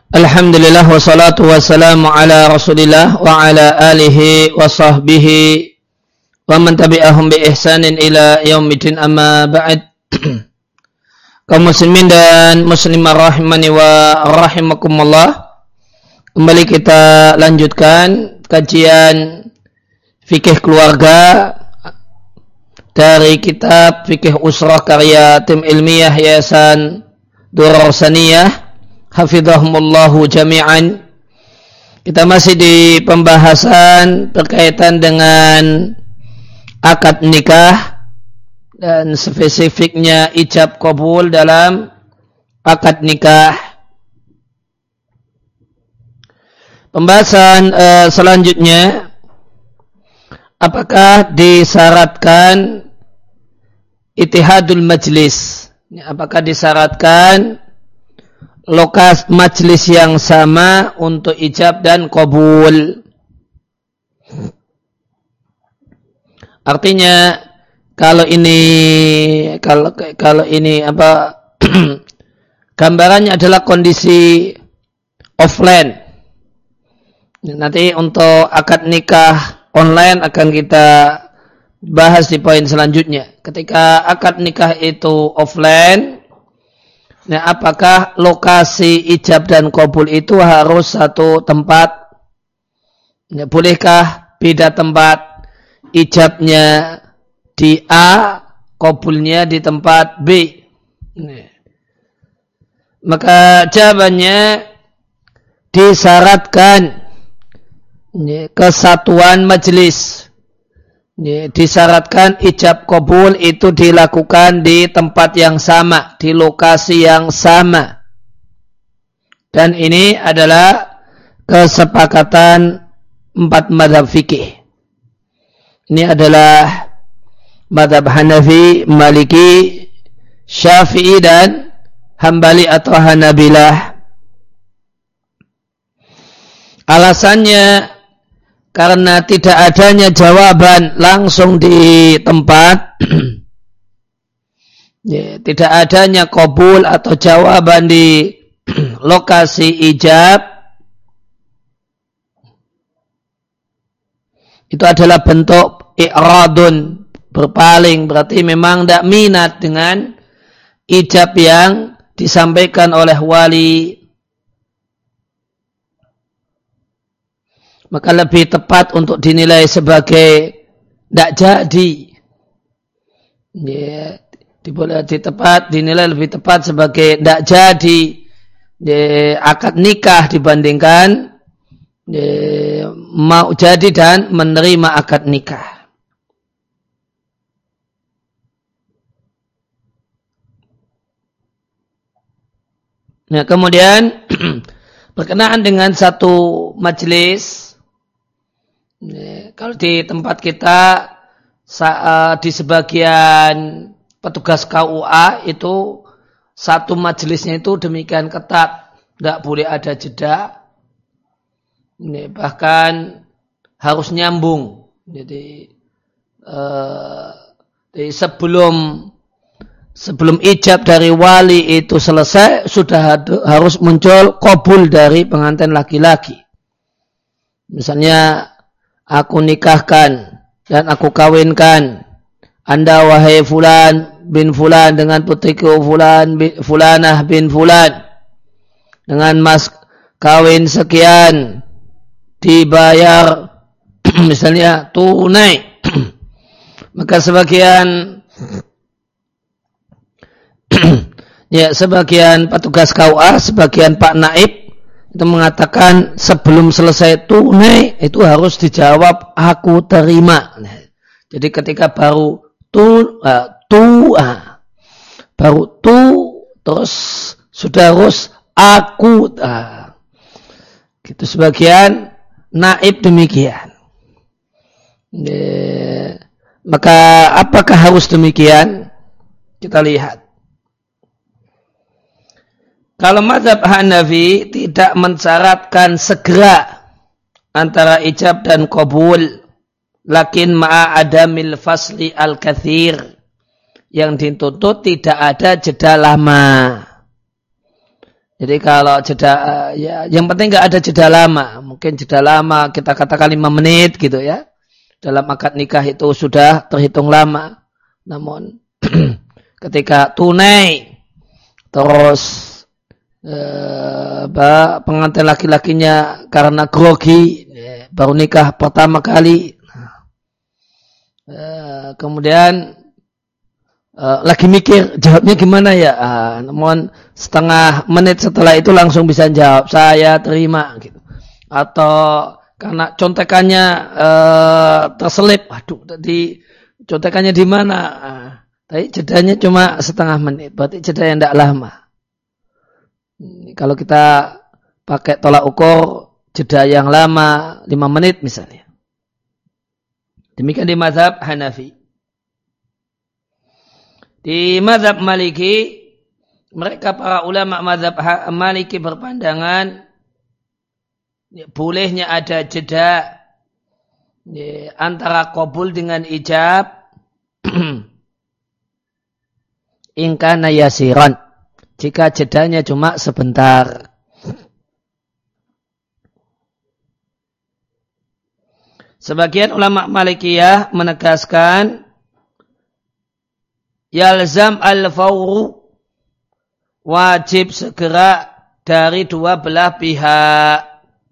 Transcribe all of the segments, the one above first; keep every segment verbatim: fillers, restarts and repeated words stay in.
Alhamdulillah wassalatu wassalamu ala Rasulillah wa ala alihi wa sahbihi wa man tabi'ahum bi ihsanin ila yaumiddin, amma ba'd. Kaum muslimin dan muslimah rahimani wa rahimakumullah. Kembali kita lanjutkan kajian fikih keluarga dari kitab Fikih Usrah karya tim ilmiah Yayasan Durar Saniyah hafizahumullahu jami'an. Kita masih di pembahasan berkaitan dengan akad nikah dan spesifiknya ijab qabul dalam akad nikah. Pembahasan uh, selanjutnya, apakah disyaratkan ittihadul majlis? Apakah disyaratkan lokasi majlis yang sama untuk ijab dan qabul? Artinya kalau ini kalau kalau ini apa gambarannya adalah kondisi offline. Nanti untuk akad nikah online akan kita bahas di poin selanjutnya. Ketika akad nikah itu offline, nah, apakah lokasi ijab dan qabul itu harus satu tempat? Nah, bolehkah beda tempat? Ijabnya di A, qabulnya di tempat B. Nah, maka jawabannya disyaratkan nah, kesatuan majelis. Ya, disyaratkan ijab qabul itu dilakukan di tempat yang sama, di lokasi yang sama. Dan ini adalah kesepakatan empat madhab fikih. Ini adalah madhab Hanafi, Maliki, Syafi'i dan Hambali atau Hanabilah. Alasannya karena tidak adanya jawaban langsung di tempat, ya, tidak adanya qabul atau jawaban di lokasi ijab, itu adalah bentuk i'radun, berpaling, berarti memang tidak minat dengan ijab yang disampaikan oleh wali. Maka lebih tepat untuk dinilai sebagai tidak jadi. Ya, diboleh di tepat dinilai lebih tepat sebagai tidak jadi ya, akad nikah dibandingkan ya, mau jadi dan menerima akad nikah. Nah, kemudian berkenaan dengan satu majelis. Ya, kalau di tempat kita di sebagian petugas K U A itu satu majelisnya itu demikian ketat, tidak boleh ada jeda, ya, bahkan harus nyambung. Jadi, eh, jadi sebelum sebelum ijab dari wali itu selesai sudah harus muncul qabul dari pengantin laki-laki. Misalnya, aku nikahkan dan aku kawinkan Anda wahai fulan bin fulan dengan putriku fulan bin, fulanah bin fulan dengan mas kawin sekian dibayar misalnya tunai. Maka sebagian ya sebagian petugas K U A, sebagian Pak Naib itu mengatakan sebelum selesai tunai itu harus dijawab aku terima. Nah, jadi ketika baru tu, uh, tu uh, baru tu terus sudah harus aku. Uh, gitu sebagian naib demikian. Uh, maka apakah harus demikian? Kita lihat. Kalau mazhab Hanafi tidak mensyaratkan segera antara ijab dan qabul, lakin ma'a adamil fasli al-kathir, yang dituntut tidak ada jeda lama. Jadi kalau jeda, ya yang penting nggak ada jeda lama. Mungkin jeda lama kita katakan lima menit gitu ya. Dalam akad nikah itu sudah terhitung lama. Namun ketika tunai terus eh, pengantin laki-lakinya karena grogi eh, baru nikah pertama kali. Eh, kemudian Uh, lagi mikir jawabnya gimana ya, uh, namun setengah menit setelah itu langsung bisa jawab saya terima gitu. Atau karena contekannya uh, terselip, waduh tadi contekannya di mana? Uh, tapi jedanya cuma setengah menit, berarti jeda yang tidak lama. Hmm, kalau kita pakai tolak ukur jeda yang lama lima menit misalnya. Demikian di mazhab Hanafi. Di mazhab Maliki, mereka para ulama mazhab Maliki berpandangan ya, bolehnya ada jeda ya, antara qabul dengan ijab ingkana yasiran, jika jedanya cuma sebentar. Sebagian ulama Malikiyah menegaskan yalzam al-fawru, wajib segera dari dua belah pihak.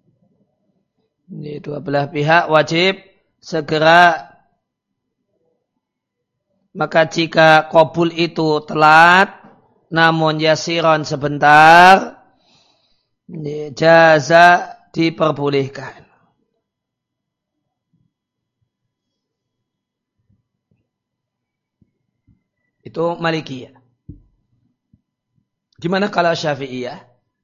Ini dua belah pihak wajib segera. Maka jika qabul itu telat, namun yasiron sebentar, ini jaza diperbolehkan. Itu Malikiyah. Gimana kalau Syafi'iyah?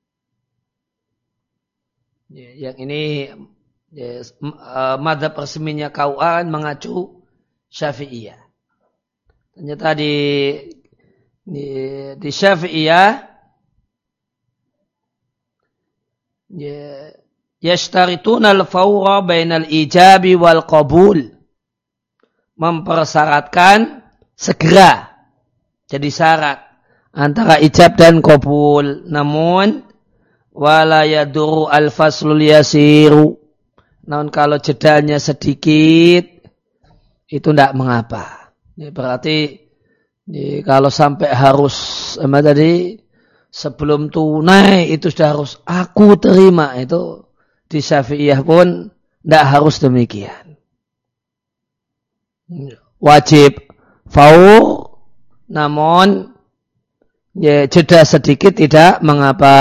Ya, yang ini ya, mazhab resminya K U A mengacu Syafi'iyah. Ternyata di di, di Syafi'iyah ya, yashtarituna al-fawra bainal ijabi wal qabul. Mempersyaratkan segera. Jadi syarat antara ijab dan qabul. Namun wala yaduru al-faslul yasiru. Namun kalau jedanya sedikit itu tidak mengapa. Ini berarti ini kalau sampai harus apa tadi sebelum tunai itu sudah harus aku terima, itu di Syafi'iyah pun tidak harus demikian. Wajib faur, namun ya, jeda sedikit tidak mengapa.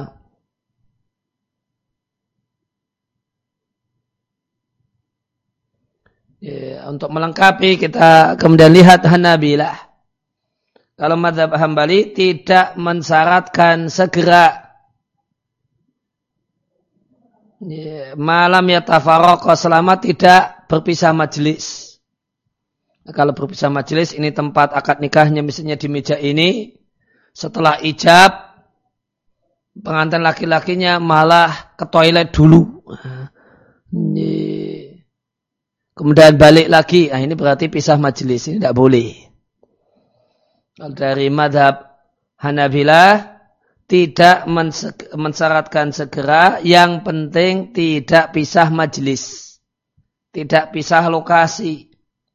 Ya, untuk melengkapi kita kemudian lihat Hanabilah. Kalau mazhab Hambali tidak mensyaratkan segera. Ya, malam yatafarraqa, selama tidak berpisah majelis. Nah, kalau berpisah majelis, ini tempat akad nikahnya misalnya di meja ini, setelah ijab pengantin laki-lakinya malah ke toilet dulu, kemudian balik lagi, nah ini berarti pisah majelis, ini tidak boleh. Kalau dari madhab Hanabilah tidak mensyaratkan segera, yang penting tidak pisah majelis, tidak pisah lokasi.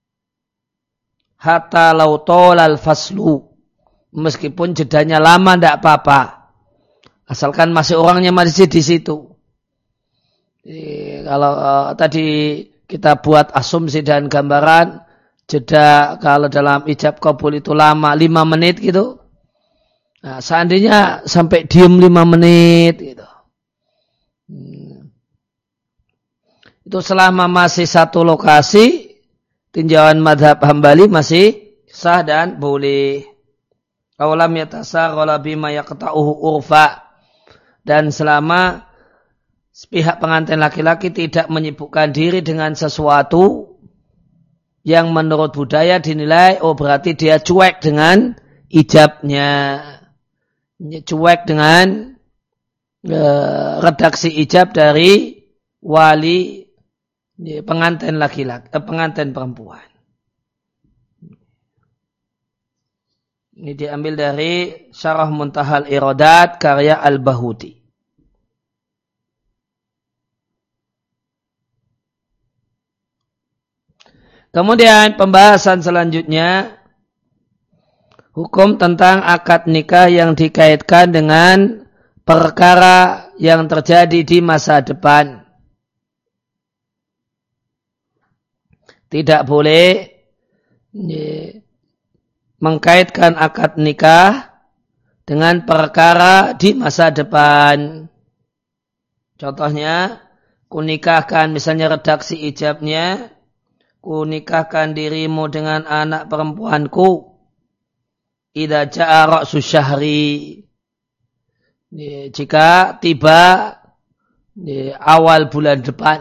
Hatta lau tolal faslu, meskipun jedanya lama tidak apa-apa, asalkan masih orangnya masih di situ. Jadi, kalau uh, tadi kita buat asumsi dan gambaran jeda kalau dalam ijab qabul itu lama lima menit gitu. Nah, seandainya sampai diem lima menit gitu. Hmm. Itu selama masih satu lokasi, tinjauan madhab Hambali masih sah dan boleh. Awalam yatasaghala bima yaqta'uhu urfa, dan selama pihak pengantin laki-laki tidak menyibukkan diri dengan sesuatu yang menurut budaya dinilai oh berarti dia cuek dengan ijabnya, cuek dengan uh, redaksi ijab dari wali pengantin laki-laki, eh, pengantin perempuan. Ini diambil dari Syarah Muntahal Iradat karya Al-Bahuti. Kemudian pembahasan selanjutnya, hukum tentang akad nikah yang dikaitkan dengan perkara yang terjadi di masa depan. Tidak boleh mengkaitkan akad nikah dengan perkara di masa depan. Contohnya, kunikahkan misalnya redaksi ijabnya, kunikahkan dirimu dengan anak perempuanku idza jaa ra'su syahri, jika tiba di awal bulan depan,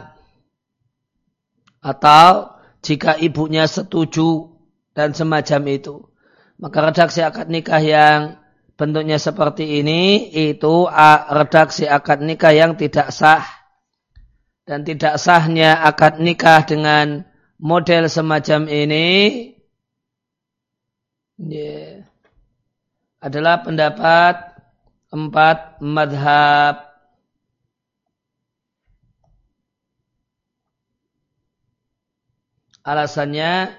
atau jika ibunya setuju dan semacam itu. Maka redaksi akad nikah yang bentuknya seperti ini itu redaksi akad nikah yang tidak sah. Dan tidak sahnya akad nikah dengan model semacam ini yeah, adalah pendapat empat madhab. Alasannya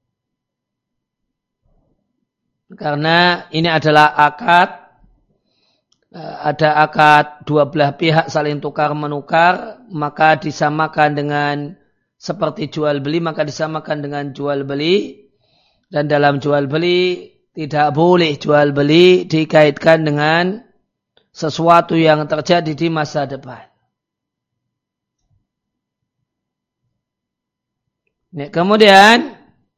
karena ini adalah akad, ada akad dua belah pihak saling tukar menukar, maka disamakan dengan seperti jual beli, maka disamakan dengan jual beli. Dan dalam jual beli tidak boleh jual beli dikaitkan dengan sesuatu yang terjadi di masa depan. Nah, kemudian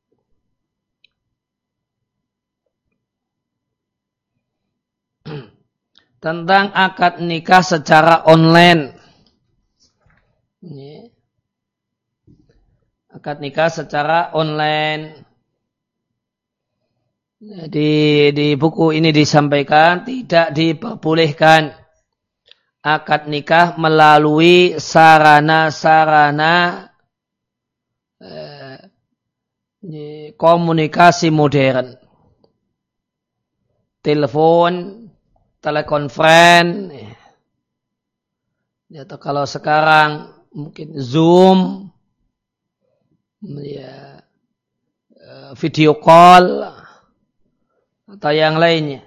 tentang akad nikah secara online. Ini. Akad nikah secara online. Di, di buku ini disampaikan tidak diperbolehkan akad nikah melalui sarana-sarana eh, komunikasi modern. Telepon, telekonferen, atau kalau sekarang mungkin Zoom, ya, video call, atau yang lainnya.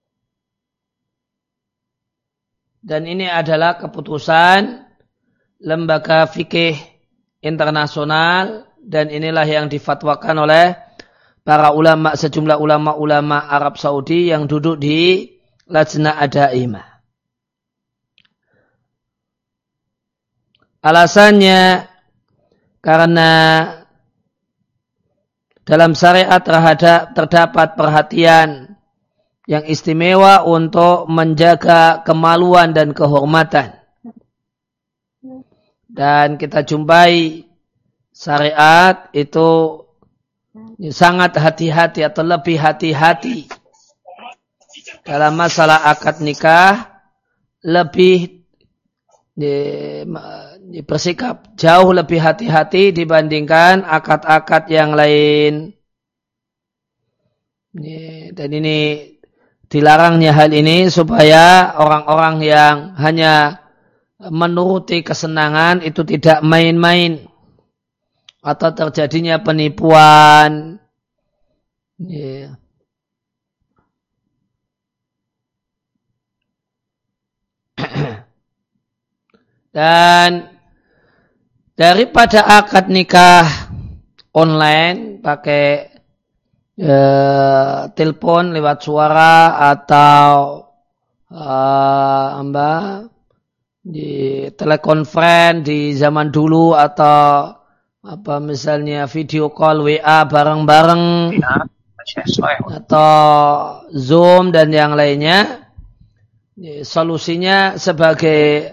Dan ini adalah keputusan lembaga fikih internasional, dan inilah yang difatwakan oleh para ulama, sejumlah ulama-ulama Arab Saudi yang duduk di Lajnah Adaimah. Alasannya karena dalam syariat terhadap terdapat perhatian yang istimewa untuk menjaga kemaluan dan kehormatan. Dan kita jumpai syariat itu sangat hati-hati atau lebih hati-hati dalam masalah akad nikah, lebih bersikap jauh lebih hati-hati dibandingkan akad-akad yang lain. Dan ini dilarangnya hal ini supaya orang-orang yang hanya menuruti kesenangan itu tidak main-main atau terjadinya penipuan. Yeah. Dan daripada akad nikah online pakai eh, telepon lewat suara atau eh, amba di telekonferen di zaman dulu, atau apa misalnya video call W A bareng-bareng atau Zoom dan yang lainnya, solusinya sebagai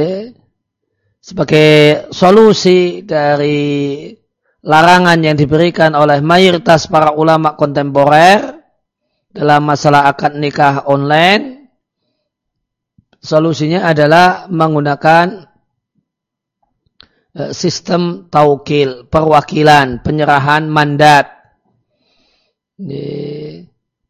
sebagai solusi dari larangan yang diberikan oleh mayoritas para ulama kontemporer dalam masalah akad nikah online, solusinya adalah menggunakan sistem taukil, perwakilan, penyerahan mandat.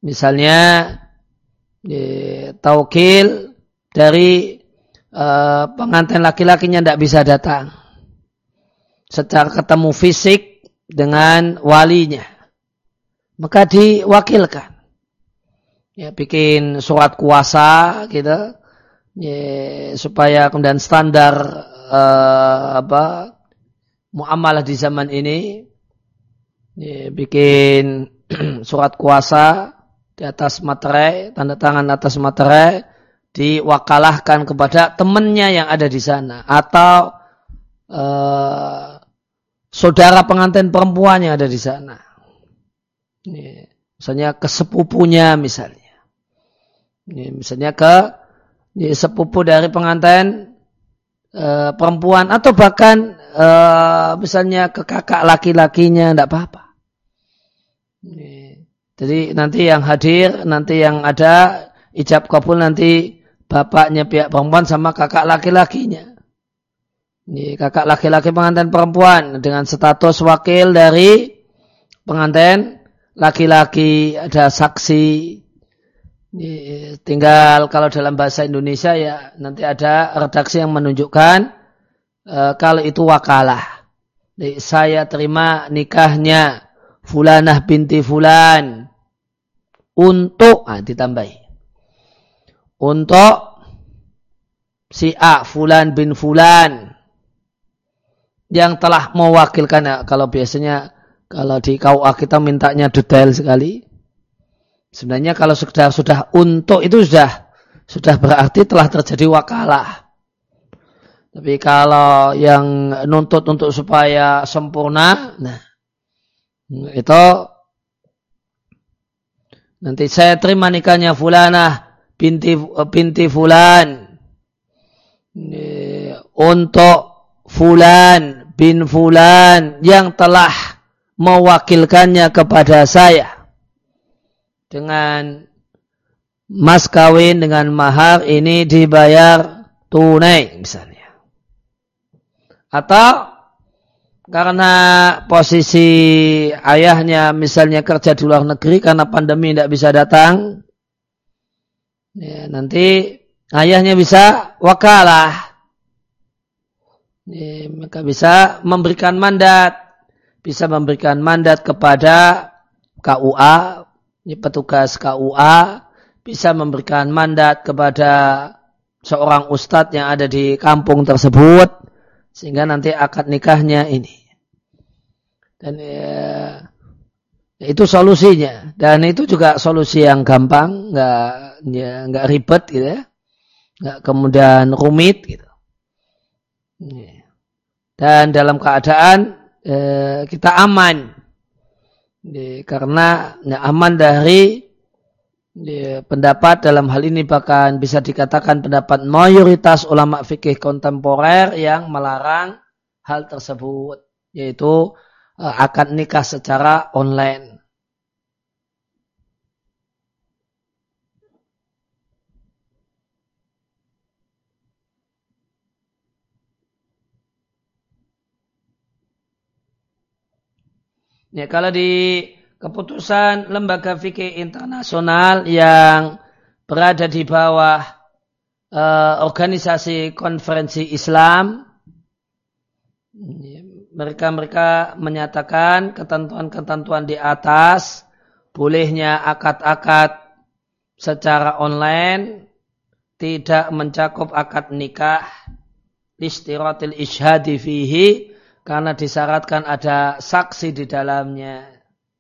Misalnya ya, taukil dari uh, pengantin laki-lakinya tidak bisa datang secara ketemu fisik dengan walinya, maka diwakilkan. Ya, bikin surat kuasa gitu, ya, supaya kemudian standar uh, apa muamalah di zaman ini, ya, bikin surat kuasa di atas materai, tanda tangan atas materai, diwakalahkan kepada temannya yang ada di sana atau uh, saudara pengantin perempuan yang ada di sana. Ini, misalnya ke sepupunya misalnya. Ini, misalnya ke ini, sepupu dari pengantin uh, perempuan atau bahkan uh, misalnya ke kakak laki-lakinya, tidak apa-apa. Ini, jadi nanti yang hadir, nanti yang ada ijab kabul nanti bapaknya pihak perempuan sama kakak laki-lakinya. Ini kakak laki-laki pengantin perempuan dengan status wakil dari pengantin laki-laki, ada saksi. Ini tinggal kalau dalam bahasa Indonesia ya nanti ada redaksi yang menunjukkan e, kalau itu wakalah. Jadi, saya terima nikahnya Fulanah binti Fulan untuk, ah, ditambahi, untuk si A Fulan bin Fulan yang telah mewakilkan. Ya, kalau biasanya kalau di K U A kita mintanya detail sekali. Sebenarnya kalau sudah sudah untuk itu sudah sudah berarti telah terjadi wakalah. Tapi kalau yang nuntut untuk supaya sempurna, nah itu nanti saya terima nikahnya Fulanah binti binti Fulan untuk Fulan bin Fulan yang telah mewakilkannya kepada saya dengan mas kawin dengan mahar ini dibayar tunai misalnya. Atau karena posisi ayahnya misalnya kerja di luar negeri karena pandemi tidak bisa datang, ya, nanti ayahnya bisa wakalah, ya, maka bisa memberikan mandat, bisa memberikan mandat kepada K U A, ya, petugas K U A, bisa memberikan mandat kepada seorang ustadz yang ada di kampung tersebut, sehingga nanti akad nikahnya ini. Dan ya, itu solusinya. Dan itu juga solusi yang gampang, nggak ya, nggak ribet gitu ya, nggak kemudian rumit gitu. Dan dalam keadaan eh, kita aman, ya, karena ya, aman dari ya, pendapat dalam hal ini bahkan bisa dikatakan pendapat mayoritas ulama fikih kontemporer yang melarang hal tersebut, yaitu uh, akad nikah secara online. Ya, kalau di keputusan lembaga fikih internasional yang berada di bawah uh, organisasi konferensi Islam, mereka-mereka menyatakan ketentuan-ketentuan di atas, bolehnya akad-akad secara online tidak mencakup akad nikah istiratil isyhadi fihi karena disyaratkan ada saksi di dalamnya.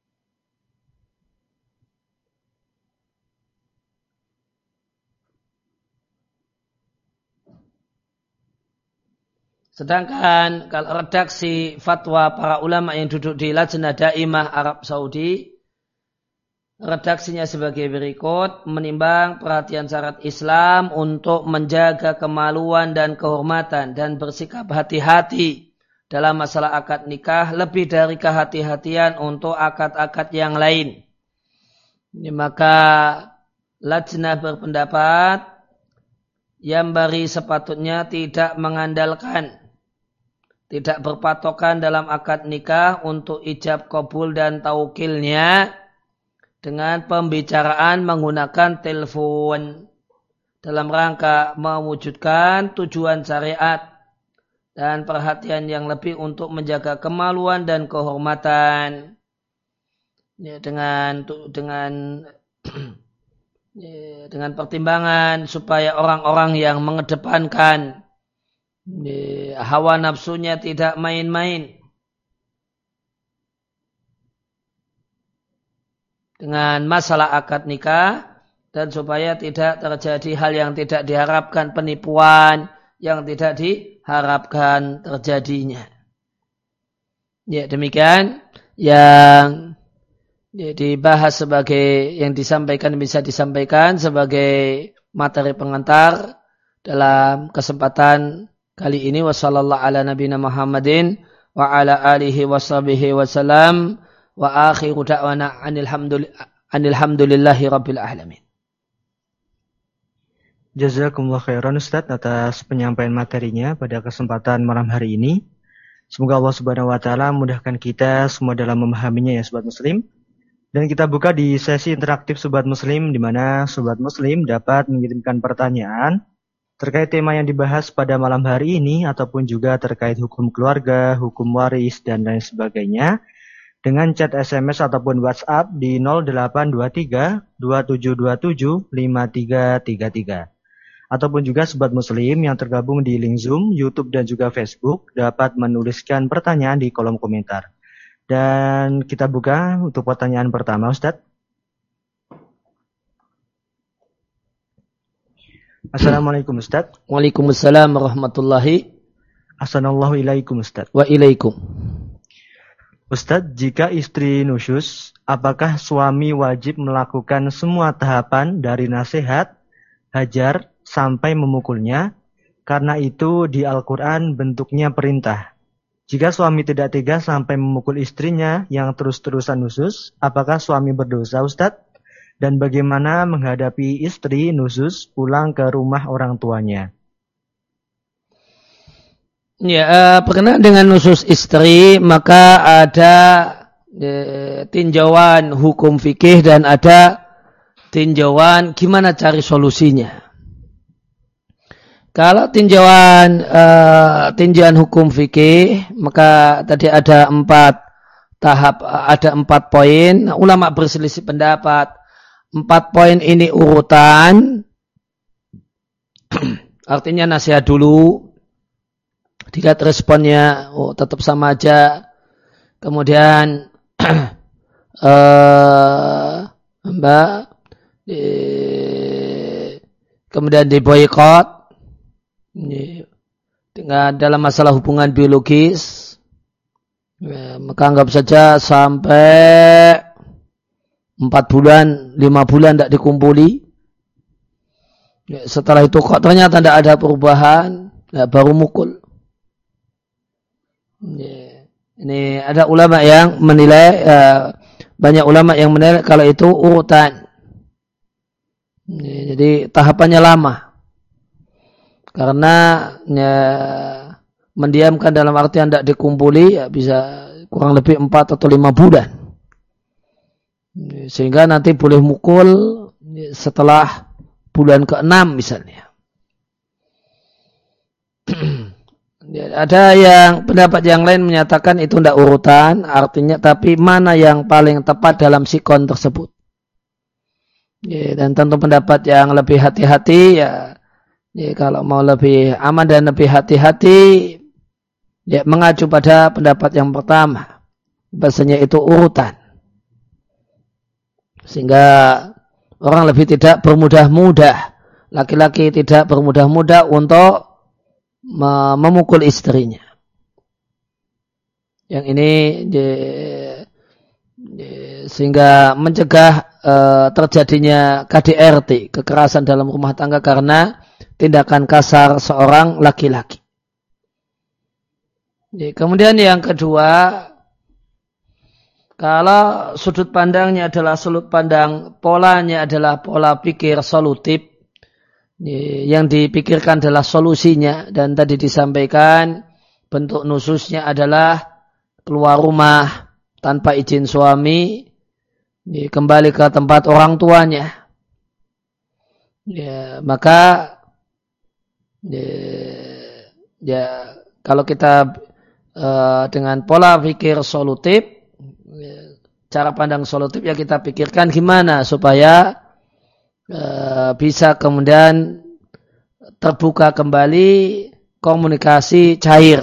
Sedangkan kalau redaksi fatwa para ulama yang duduk di Lajnah Daimah Arab Saudi, redaksinya sebagai berikut: menimbang perhatian syariat Islam untuk menjaga kemaluan dan kehormatan dan bersikap hati-hati dalam masalah akad nikah lebih dari kehati-hatian untuk akad-akad yang lain. Ini maka Lajnah berpendapat yang bari sepatutnya tidak mengandalkan, tidak berpatokan dalam akad nikah untuk ijab kabul dan taukilnya dengan pembicaraan menggunakan telepon dalam rangka mewujudkan tujuan syariat dan perhatian yang lebih untuk menjaga kemaluan dan kehormatan, ya, dengan dengan ya, dengan pertimbangan supaya orang-orang yang mengedepankan ya, hawa nafsunya tidak main-main dengan masalah akad nikah, dan supaya tidak terjadi hal yang tidak diharapkan, penipuan yang tidak diharapkan terjadinya. Ya, demikian yang ya, dibahas sebagai yang disampaikan bisa disampaikan sebagai materi pengantar dalam kesempatan kali ini. Wassallallahu ala nabiyina Muhammadin wa ala alihi washabihi wasallam wa akhiru da'wana anil hamdulillahi rabbil alamin. Jazakumullah khairan Ustaz atas penyampaian materinya pada kesempatan malam hari ini. Semoga Allah Subhanahu wa taala mudahkan kita semua dalam memahaminya ya Sobat Muslim. Dan kita buka di sesi interaktif Sobat Muslim, di mana Sobat Muslim dapat mengirimkan pertanyaan terkait tema yang dibahas pada malam hari ini, ataupun juga terkait hukum keluarga, hukum waris, dan lain sebagainya, dengan chat S M S ataupun WhatsApp di nol delapan dua tiga dua tujuh dua tujuh lima tiga tiga tiga. Ataupun juga Sobat Muslim yang tergabung di link Zoom, YouTube, dan juga Facebook dapat menuliskan pertanyaan di kolom komentar. Dan kita buka untuk pertanyaan pertama, Ustadz. Assalamualaikum, Ustadz. Waalaikumsalam warahmatullahi. Assalamualaikum ilaikum, Ustadz. Wa ilaikum. Ustadz, jika istri nusyus, apakah suami wajib melakukan semua tahapan dari nasihat, hajar, sampai memukulnya? Karena itu di Al-Quran bentuknya perintah. Jika suami tidak tega sampai memukul istrinya yang terus-terusan nusus, apakah suami berdosa, Ustadz? Dan bagaimana menghadapi istri nusus pulang ke rumah orang tuanya? Ya, uh, berkenaan dengan nusus istri, maka ada uh, tinjauan hukum fikih dan ada tinjauan gimana cari solusinya. Kalau tinjauan uh, tinjauan hukum fikih, maka tadi ada empat tahap, ada empat poin. Ulama berselisih pendapat. Empat poin ini urutan, artinya nasihat dulu, dilihat responnya, oh tetap sama aja. Kemudian uh, mbak, di, kemudian diboikot. Dengan dalam masalah hubungan biologis, ya, maka anggap saja sampai empat bulan, lima bulan tidak dikumpuli. Ya, setelah itu kok ternyata tidak ada perubahan, ya, baru mukul. Ya, ini ada ulama yang menilai, ya, banyak ulama yang menilai kalau itu urutan. Ya, jadi tahapannya lama. Karena ya, mendiamkan dalam artian tidak dikumpuli ya bisa kurang lebih empat atau lima bulan. Sehingga nanti boleh mukul setelah bulan keenam misalnya. Ada yang pendapat yang lain menyatakan itu tidak urutan, artinya tapi mana yang paling tepat dalam sikon tersebut. Ya, dan tentu pendapat yang lebih hati-hati ya. Ya, kalau mau lebih aman dan lebih hati-hati, ya mengacu pada pendapat yang pertama, bahasanya itu urutan, sehingga orang lebih tidak bermudah-mudah, laki-laki tidak bermudah-mudah untuk memukul istrinya. Yang ini ya, ya, sehingga mencegah uh, terjadinya K D R T, kekerasan dalam rumah tangga karena tindakan kasar seorang laki-laki. Kemudian yang kedua, kalau sudut pandangnya adalah sudut pandang, polanya adalah pola pikir solutif, yang dipikirkan adalah solusinya, dan tadi disampaikan bentuk nususnya adalah keluar rumah tanpa izin suami, ya, kembali ke tempat orang tuanya. Ya, maka ya, ya kalau kita uh, dengan pola pikir solutif, ya, cara pandang solutif ya kita pikirkan gimana supaya uh, bisa kemudian terbuka kembali komunikasi cair.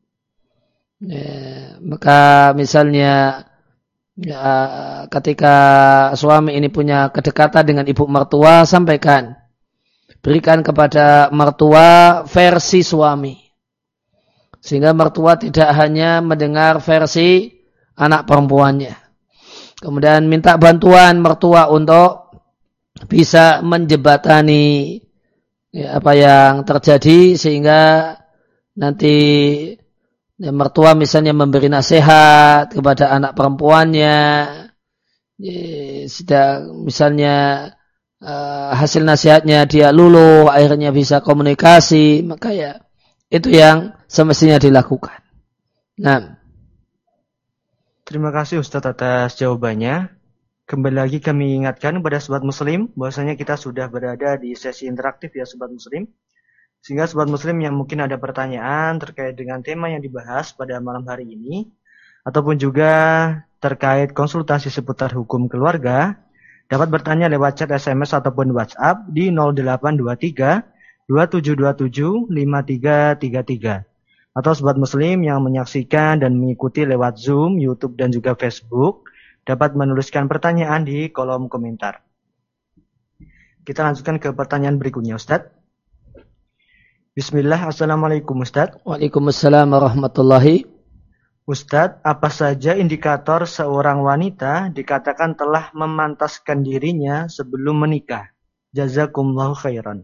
Ya, maka misalnya ya, ketika suami ini punya kedekatan dengan ibu mertua, sampaikan, berikan kepada mertua versi suami, sehingga mertua tidak hanya mendengar versi anak perempuannya. Kemudian minta bantuan mertua untuk bisa menjembatani ya, apa yang terjadi, sehingga nanti ya, mertua misalnya memberi nasihat kepada anak perempuannya, ya, sedang misalnya uh, hasil nasihatnya dia luluh, akhirnya bisa komunikasi, maka ya itu yang semestinya dilakukan. Nah, terima kasih Ustadz atas jawabannya. Kembali lagi kami ingatkan kepada sobat muslim bahwasanya kita sudah berada di sesi interaktif ya sobat muslim. Sehingga sobat muslim yang mungkin ada pertanyaan terkait dengan tema yang dibahas pada malam hari ini, ataupun juga terkait konsultasi seputar hukum keluarga, dapat bertanya lewat chat S M S ataupun WhatsApp di nol delapan dua tiga dua tujuh dua tujuh lima tiga tiga tiga. Atau sobat muslim yang menyaksikan dan mengikuti lewat Zoom, YouTube, dan juga Facebook, dapat menuliskan pertanyaan di kolom komentar. Kita lanjutkan ke pertanyaan berikutnya Ustadz. Bismillah, Assalamualaikum Ustadz. Waalaikumsalam warahmatullahi. Ustadz, apa saja indikator seorang wanita dikatakan telah memantaskan dirinya sebelum menikah? Jazakumullahu khairan.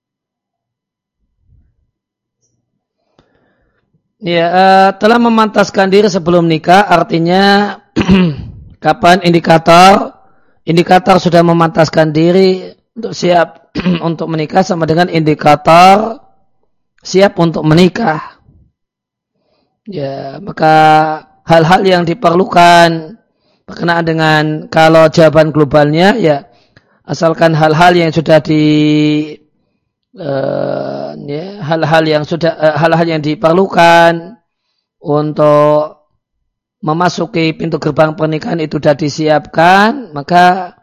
Ya, uh, telah memantaskan diri sebelum nikah artinya kapan indikator indikator sudah memantaskan diri untuk siap untuk menikah sama dengan indikator siap untuk menikah. Ya, maka hal-hal yang diperlukan berkenaan dengan kalau jawaban globalnya ya asalkan hal-hal yang sudah di uh, ya, hal-hal yang sudah uh, hal-hal yang diperlukan untuk memasuki pintu gerbang pernikahan itu sudah disiapkan, maka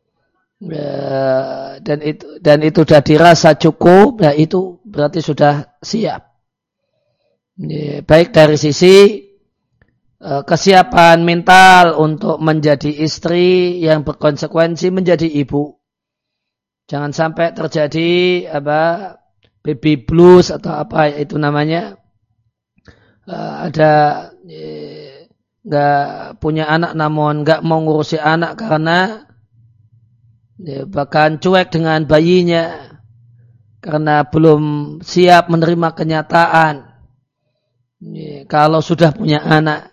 uh, dan itu dan itu sudah dirasa cukup, ya itu berarti sudah siap. Ya, baik dari sisi uh, kesiapan mental untuk menjadi istri yang berkonsekuensi menjadi ibu. Jangan sampai terjadi apa baby blues atau apa itu namanya. Uh, ada nggak eh, punya anak namun nggak mau ngurusi anak karena ya, bahkan cuek dengan bayinya karena belum siap menerima kenyataan. Ya, kalau sudah punya anak.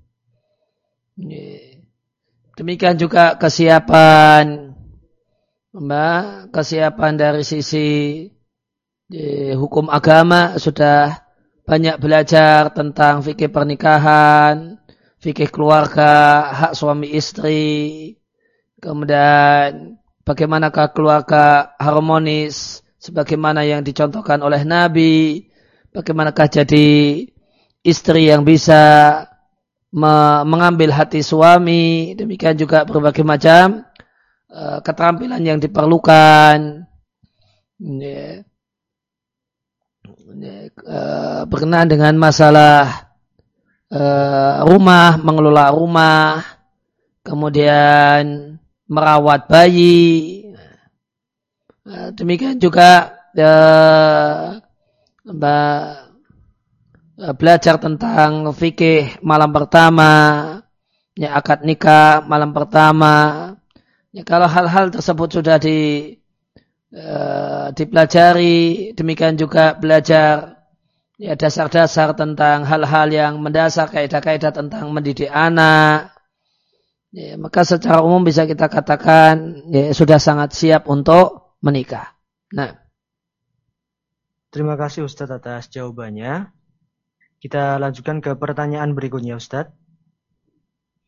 Ya. Demikian juga kesiapan Mbak, kesiapan dari sisi ya, hukum agama sudah banyak belajar tentang fikih pernikahan, fikih keluarga, hak suami istri, kemudian bagaimanakah keluarga harmonis sebagaimana yang dicontohkan oleh Nabi, bagaimanakah jadi istri yang bisa me- mengambil hati suami, demikian juga berbagai macam uh, keterampilan yang diperlukan. Yeah. Yeah. Uh, berkenaan dengan masalah uh, rumah, mengelola rumah, kemudian merawat bayi. Uh, demikian juga uh, belajar tentang fikih malam pertama, ya akad nikah malam pertama. Ya, kalau hal-hal tersebut sudah di uh, dipelajari, demikian juga belajar ya dasar-dasar tentang hal-hal yang mendasar, kaidah-kaidah tentang mendidik anak. Ya, maka secara umum bisa kita katakan ya sudah sangat siap untuk menikah. Nah, terima kasih Ustadz atas jawabannya. Kita lanjutkan ke pertanyaan berikutnya Ustadz.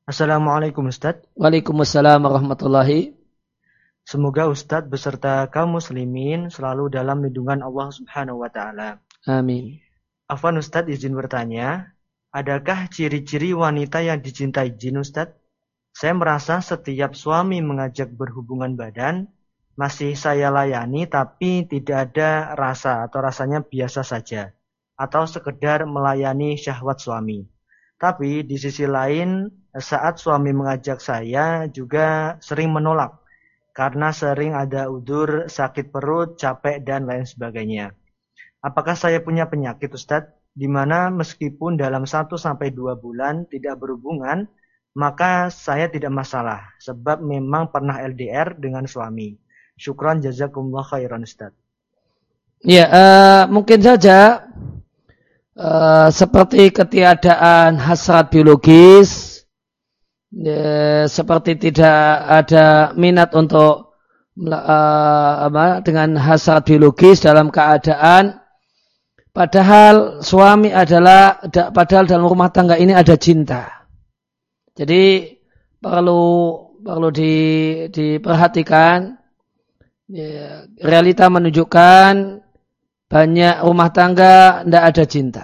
Assalamualaikum Ustaz. Waalaikumsalam warahmatullahi. Semoga Ustaz beserta kaum muslimin selalu dalam lindungan Allah Subhanahu wa taala. Amin. Afwan Ustaz, izin bertanya, adakah ciri-ciri wanita yang dicintai jin Ustaz? Saya merasa setiap suami mengajak berhubungan badan masih saya layani tapi tidak ada rasa atau rasanya biasa saja atau sekedar melayani syahwat suami. Tapi di sisi lain saat suami mengajak saya juga sering menolak karena sering ada udzur, sakit perut, capek, dan lain sebagainya. Apakah saya punya penyakit Ustadz? Di mana meskipun dalam satu sampai dua bulan tidak berhubungan, maka saya tidak masalah. Sebab memang pernah L D R dengan suami. Syukran jazakumullah khairan Ustadz. Ya, uh, mungkin saja uh, seperti ketiadaan hasrat biologis, ya, seperti tidak ada minat untuk uh, apa, dengan hasrat biologis dalam keadaan padahal suami adalah padahal dalam rumah tangga ini ada cinta. Jadi perlu perlu di, diperhatikan, ya, realita menunjukkan banyak rumah tangga tidak ada cinta.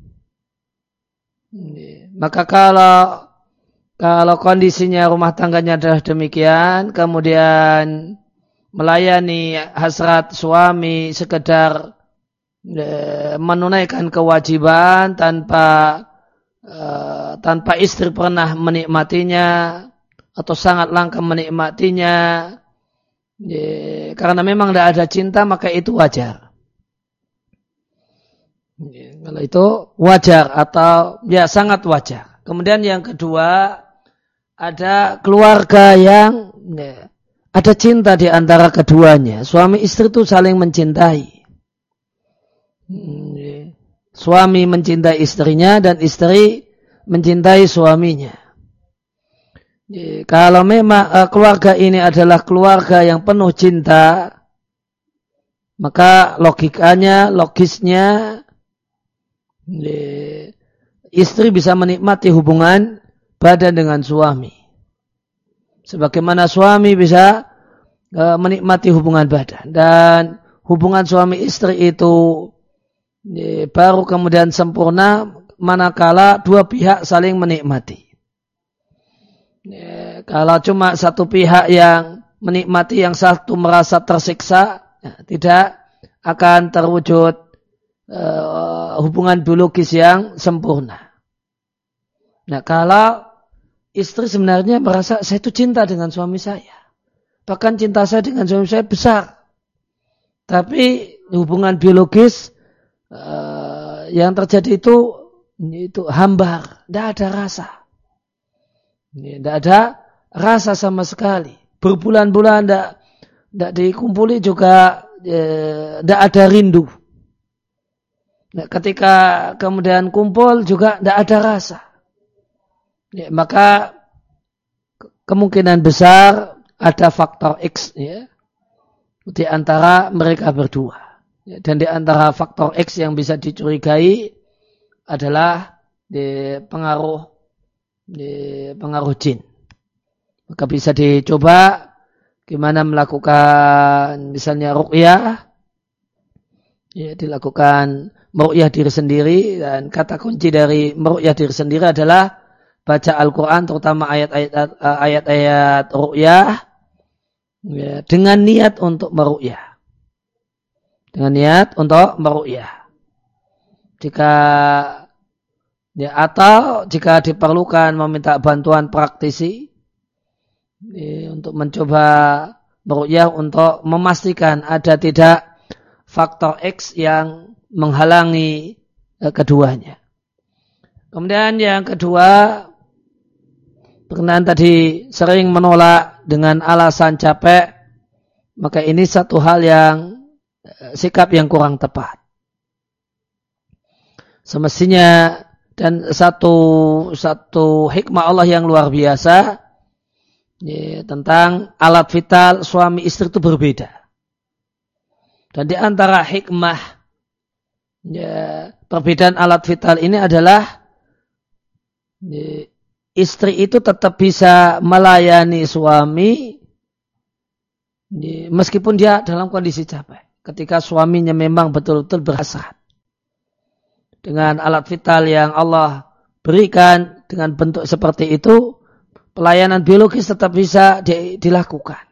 Maka kalau Kalau kondisinya rumah tangganya adalah demikian, kemudian melayani hasrat suami sekedar e, menunaikan kewajiban tanpa e, tanpa istri pernah menikmatinya atau sangat langka menikmatinya, e, karena memang tidak ada cinta maka itu wajar. E, kalau itu wajar atau ya sangat wajar. Kemudian yang kedua, ada keluarga yang ya, ada cinta di antara keduanya. Suami istri itu saling mencintai. Suami mencintai istrinya dan istri mencintai suaminya. Kalau memang keluarga ini adalah keluarga yang penuh cinta, maka logikanya, logisnya, istri bisa menikmati hubungan badan dengan suami. Sebagaimana suami bisa e, menikmati hubungan badan. Dan hubungan suami istri itu e, baru kemudian sempurna manakala dua pihak saling menikmati. E, kalau cuma satu pihak yang menikmati, yang satu merasa tersiksa, ya, tidak akan terwujud e, hubungan biologis yang sempurna. Nah, kalau istri sebenarnya merasa saya itu cinta dengan suami saya. Bahkan cinta saya dengan suami saya besar. Tapi hubungan biologis uh, yang terjadi itu itu hambar. Tidak ada rasa. Tidak ada rasa sama sekali. Berbulan-bulan tidak tidak dikumpuli juga tidak eh, ada rindu. Nah, ketika kemudian kumpul juga tidak ada rasa. Ya, maka kemungkinan besar ada faktor X, ya, di antara mereka berdua. Ya, dan di antara faktor X yang bisa dicurigai adalah di pengaruh di pengaruh jin. Maka bisa dicoba gimana melakukan misalnya ruqyah, ya, dilakukan meruqyah diri sendiri, dan kata kunci dari meruqyah diri sendiri adalah baca Al-Quran, terutama ayat-ayat ayat-ayat ruqyah, ya, dengan niat untuk meruqyah. Dengan niat untuk meruqyah. Jika ya, atau jika diperlukan meminta bantuan praktisi ya, untuk mencoba meruqyah untuk memastikan ada tidak faktor X yang menghalangi eh, keduanya. Kemudian yang kedua, berkenaan tadi sering menolak dengan alasan capek, maka ini satu hal yang sikap yang kurang tepat. Semestinya dan satu satu hikmah Allah yang luar biasa ya, tentang alat vital suami istri itu berbeda. Dan di antara hikmah ya, perbedaan alat vital ini adalah ya, istri itu tetap bisa melayani suami meskipun dia dalam kondisi capek. Ketika suaminya memang betul-betul berhasrat dengan alat vital yang Allah berikan dengan bentuk seperti itu, pelayanan biologis tetap bisa di, dilakukan.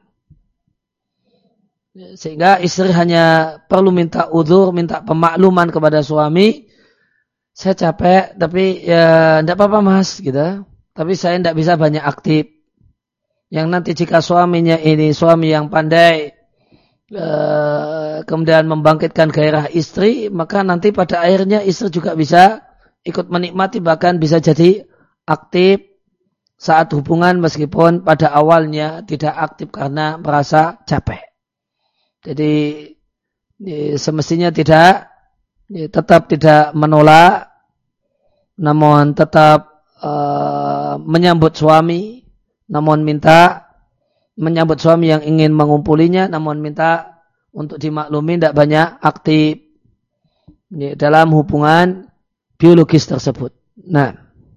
Sehingga istri hanya perlu minta udzur, minta pemakluman kepada suami. Saya capek, tapi ya tidak apa-apa mas, gitu. Tapi saya tidak bisa banyak aktif. Yang nanti jika suaminya ini suami yang pandai, eh, kemudian membangkitkan gairah istri, maka nanti pada akhirnya istri juga bisa ikut menikmati, bahkan bisa jadi aktif saat hubungan meskipun pada awalnya tidak aktif karena merasa capek. Jadi semestinya tidak, tetap tidak menolak, namun tetap uh, menyambut suami, namun minta menyambut suami yang ingin mengumpulinya, namun minta untuk dimaklumi tidak banyak aktif dalam hubungan biologis tersebut. Nah,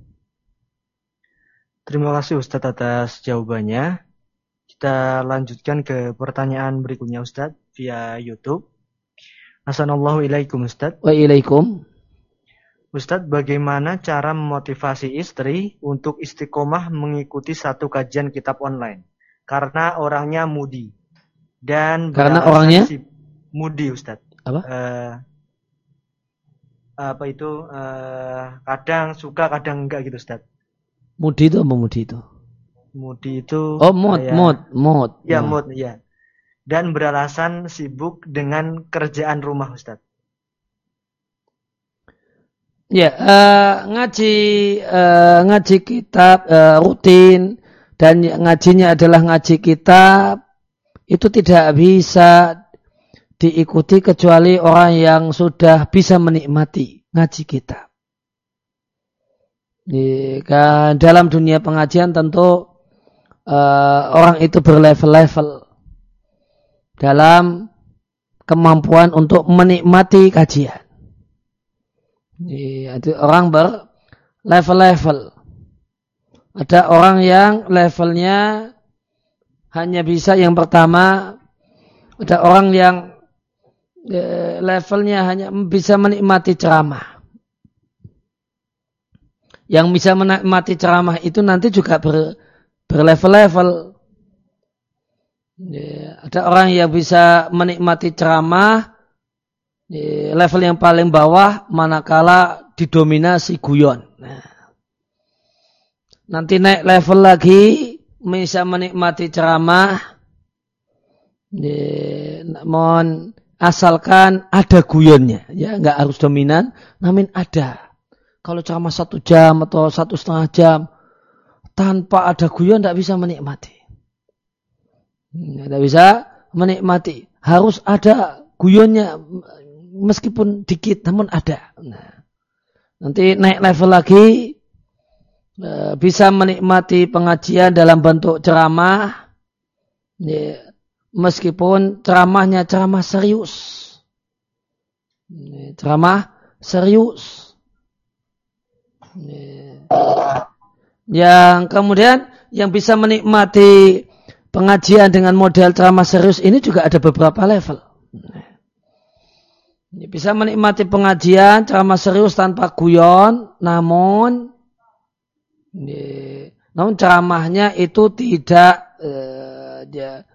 terima kasih Ustadz atas jawabannya. Kita lanjutkan ke pertanyaan berikutnya Ustadz via YouTube. Assalamualaikum ilaikum Ustadz. Waalaikum. Ustadz, bagaimana cara memotivasi istri untuk istiqomah mengikuti satu kajian kitab online? Karena orangnya moody. Dan karena orangnya si moody Ustadz. Apa? Uh, apa itu? Uh, kadang suka, kadang enggak gitu Ustadz. Moody itu apa moody itu? Moody itu oh mood kayak, mood mood ya nah. mood ya dan beralasan sibuk dengan kerjaan rumah Ustadz. Ya uh, ngaji uh, ngaji kitab uh, rutin dan ngajinya adalah ngaji kitab itu tidak bisa diikuti kecuali orang yang sudah bisa menikmati ngaji kitab. Di, kan, dalam dunia pengajian tentu Uh, orang itu berlevel-level dalam kemampuan untuk menikmati kajian. Jadi, orang berlevel-level. Ada orang yang levelnya hanya bisa yang pertama. Ada orang yang uh, levelnya hanya bisa menikmati ceramah. Yang bisa menikmati ceramah itu nanti juga ber berlevel-level. Ya, ada orang yang bisa menikmati ceramah ya, level yang paling bawah manakala didominasi guyon. Nah, nanti naik level lagi bisa menikmati ceramah ya, namun asalkan ada guyonnya, ya nggak harus dominan, namun ada. Kalau ceramah satu jam atau satu setengah jam tanpa ada guyon tidak bisa menikmati. Tidak bisa menikmati. Harus ada guyonnya meskipun dikit namun ada. Nah, nanti naik level lagi bisa menikmati pengajian dalam bentuk ceramah meskipun ceramahnya ceramah serius. Ceramah serius. Yang kemudian yang bisa menikmati pengajian dengan model ceramah serius ini juga ada beberapa level. Bisa menikmati pengajian ceramah serius tanpa guyon, namun namun ceramahnya itu tidak eh, ya,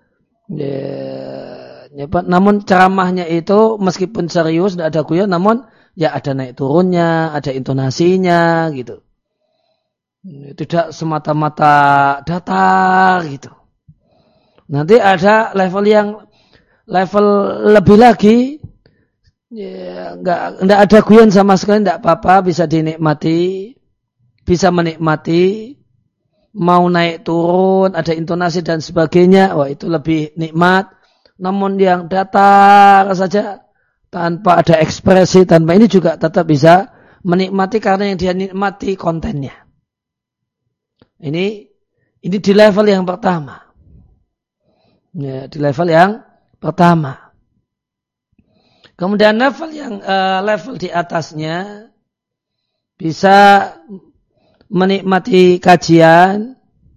ya, namun ceramahnya itu meskipun serius tidak ada guyon, namun ya ada naik turunnya, ada intonasinya gitu. Tidak semata-mata datar gitu. Nanti ada level yang level lebih lagi, ya, nggak nggak ada guyon sama sekali, nggak apa-apa, bisa dinikmati, bisa menikmati, mau naik turun, ada intonasi dan sebagainya, wah itu lebih nikmat. Namun yang datar saja, tanpa ada ekspresi, tanpa ini juga tetap bisa menikmati karena yang dia nikmati kontennya. Ini ini di level yang pertama. Ya, di level yang pertama. Kemudian level yang uh, level di atasnya bisa menikmati kajian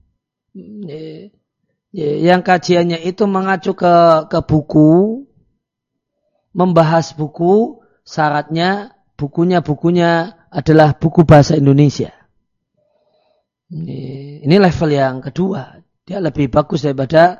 yang kajiannya itu mengacu ke ke buku, membahas buku, syaratnya bukunya bukunya adalah buku bahasa Indonesia. Ini level yang kedua. Dia lebih bagus daripada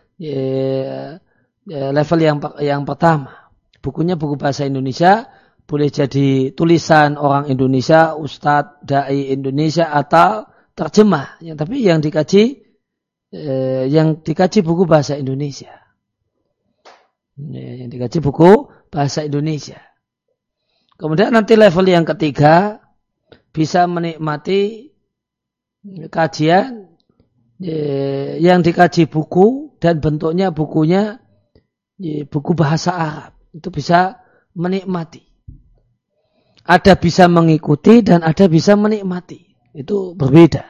ya, level yang yang pertama. Bukunya buku bahasa Indonesia, boleh jadi tulisan orang Indonesia, ustadz, dai Indonesia atau terjemah. Ya, tapi yang dikaji eh, yang dikaji buku bahasa Indonesia. Ya, yang dikaji buku bahasa Indonesia. Kemudian nanti level yang ketiga bisa menikmati kajian eh, yang dikaji buku dan bentuknya bukunya eh, buku bahasa Arab. Itu bisa menikmati. Ada bisa mengikuti dan ada bisa menikmati. Itu berbeda.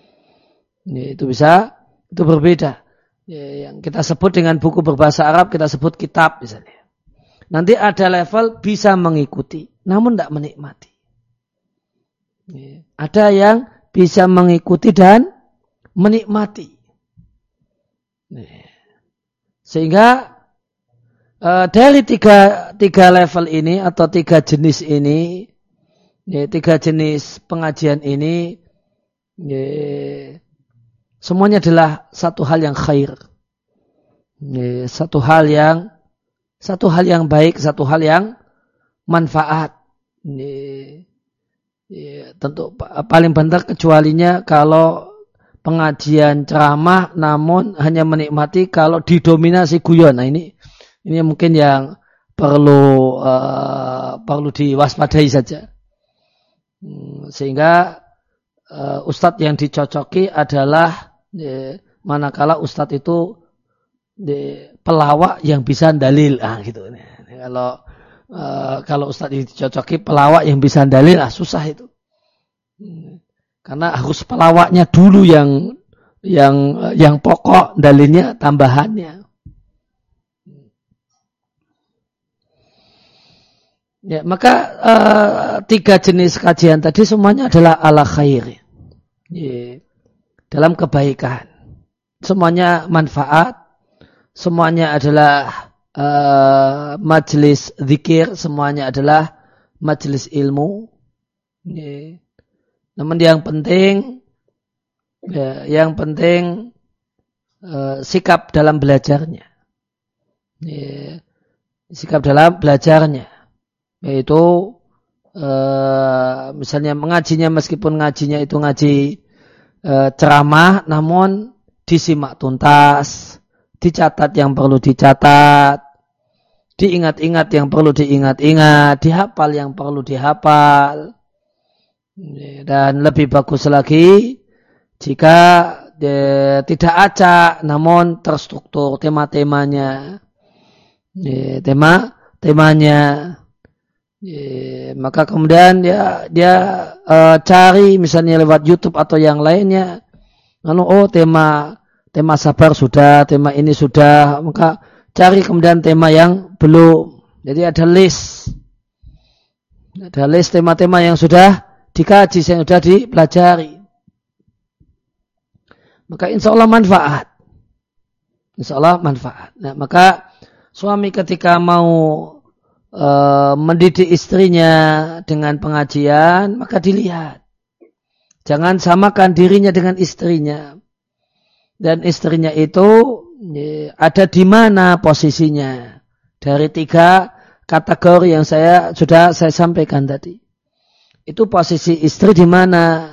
Ya, itu bisa, itu berbeda. Ya, yang kita sebut dengan buku berbahasa Arab kita sebut kitab misalnya. Nanti ada level bisa mengikuti, namun tidak menikmati. Ya, ada yang bisa mengikuti dan menikmati. Ya. Sehingga uh, dari tiga, tiga level ini atau tiga jenis ini, ya, tiga jenis pengajian ini, ya, semuanya adalah satu hal yang khair. Ya, satu hal yang satu hal yang baik, satu hal yang manfaat. Ya, ya, tentu paling benar kecualinya kalau pengajian ceramah namun hanya menikmati kalau didominasi guyon. Nah ini ini mungkin yang perlu uh, perlu diwaspadai saja. Hmm, sehingga uh, ustadz yang dicocoki adalah ya, manakala ustadz itu ya, pelawak yang bisa dalil. Ah gitu. Kalau Uh, kalau ustadz ini dicocoki pelawak yang bisa dalil, ah susah itu. Hmm. Karena harus pelawaknya dulu yang yang yang pokok, dalilnya tambahannya. Ya, maka uh, tiga jenis kajian tadi semuanya adalah ala khair. Ya, dalam kebaikan. Semuanya manfaat, semuanya adalah Uh, majelis zikir, semuanya adalah majelis ilmu. Yeah. Namun yang penting, ya, yang penting uh, sikap dalam belajarnya. Yeah. Sikap dalam belajarnya, yaitu uh, misalnya mengajinya meskipun ngajinya itu ngaji uh, ceramah, namun disimak tuntas. Dicatat yang perlu dicatat, diingat-ingat yang perlu diingat-ingat, dihafal yang perlu dihafal. Dan lebih bagus lagi jika de, tidak acak namun terstruktur tema-temanya. De, tema temanya. De, maka kemudian dia dia uh, cari misalnya lewat YouTube atau yang lainnya. Lalu oh tema Tema sabar sudah, tema ini sudah, maka cari kemudian tema yang belum. Jadi ada list. Ada list tema-tema yang sudah dikaji, yang sudah dipelajari. Maka insya Allah manfaat. Insya Allah manfaat. Nah, maka suami ketika mau e, mendidik istrinya dengan pengajian, maka dilihat. Jangan samakan dirinya dengan istrinya. Dan istrinya itu ada di mana posisinya dari tiga kategori yang saya sudah saya sampaikan tadi. Itu posisi istri di mana?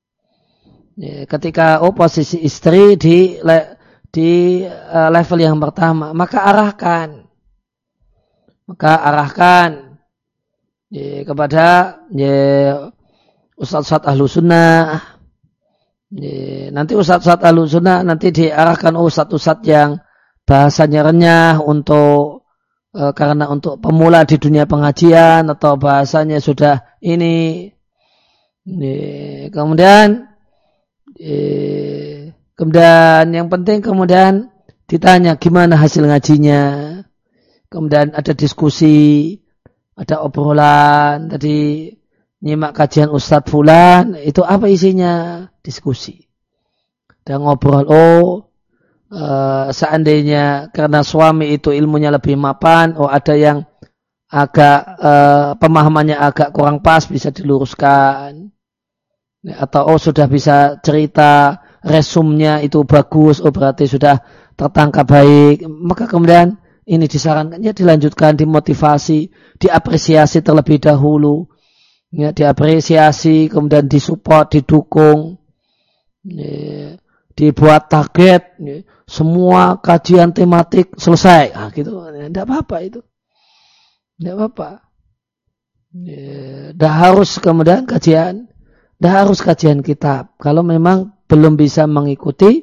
Ketika oh posisi istri di di level yang pertama, maka arahkan, maka arahkan kepada ustadz-ustadz ahlu sunnah. Nanti ustadz-ustadz ahlussunnah nanti diarahkan ustadz-ustadz yang bahasanya renyah untuk e, karena untuk pemula di dunia pengajian atau bahasanya sudah ini. E, kemudian e, kemudian yang penting kemudian ditanya gimana hasil ngajinya. Kemudian ada diskusi, ada obrolan tadi nyimak kajian Ustadz Fulan, itu apa isinya? Diskusi. Dan ngobrol, oh uh, seandainya karena suami itu ilmunya lebih mapan, oh ada yang agak uh, pemahamannya agak kurang pas, bisa diluruskan. Atau oh sudah bisa cerita, resumnya itu bagus, oh berarti sudah tertangkap baik. Maka kemudian ini disarankan, ya dilanjutkan, dimotivasi, diapresiasi terlebih dahulu. Ya, diapresiasi, kemudian disupport, didukung. Ya, dibuat target, semua kajian tematik selesai, ah gitu, tidak apa-apa itu, tidak apa-apa. Tidak harus kemudian kajian, tidak harus kajian kitab. Kalau memang belum bisa mengikuti,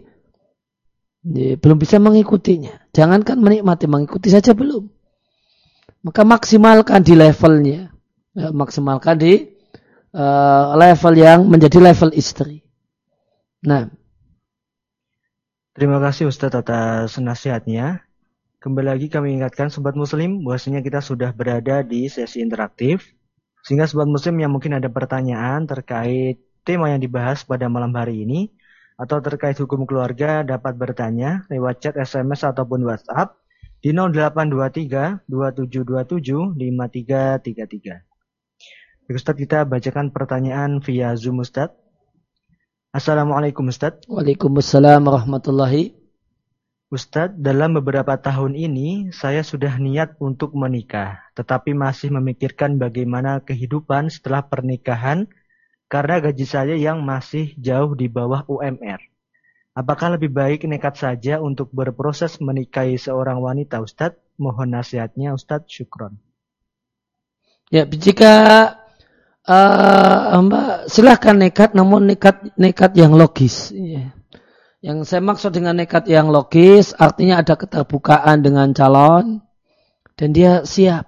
belum bisa mengikutinya. Jangankan menikmati, mengikuti saja belum. Maka maksimalkan di levelnya, maksimalkan di uh, level yang menjadi level istri. Nah. Terima kasih Ustadz atas nasihatnya. Kembali lagi kami ingatkan Sobat Muslim bahwasanya kita sudah berada di sesi interaktif. Sehingga Sobat Muslim yang mungkin ada pertanyaan terkait tema yang dibahas pada malam hari ini atau terkait hukum keluarga dapat bertanya lewat chat, S M S ataupun WhatsApp di nol delapan dua tiga dua tujuh dua tujuh lima tiga tiga tiga. Ustadz, kita bacakan pertanyaan via Zoom Ustadz. Assalamualaikum Ustadz. Waalaikumsalam warahmatullahi. Ustadz, dalam beberapa tahun ini saya sudah niat untuk menikah, tetapi masih memikirkan bagaimana kehidupan setelah pernikahan karena gaji saya yang masih jauh di bawah U M R. Apakah lebih baik nekat saja untuk berproses menikahi seorang wanita Ustadz? Mohon nasihatnya Ustadz, syukron. Ya, jika Uh, mbak, silahkan nekat, namun nekat nekat yang logis. Yeah. Yang saya maksud dengan nekat yang logis, artinya ada keterbukaan dengan calon dan dia siap.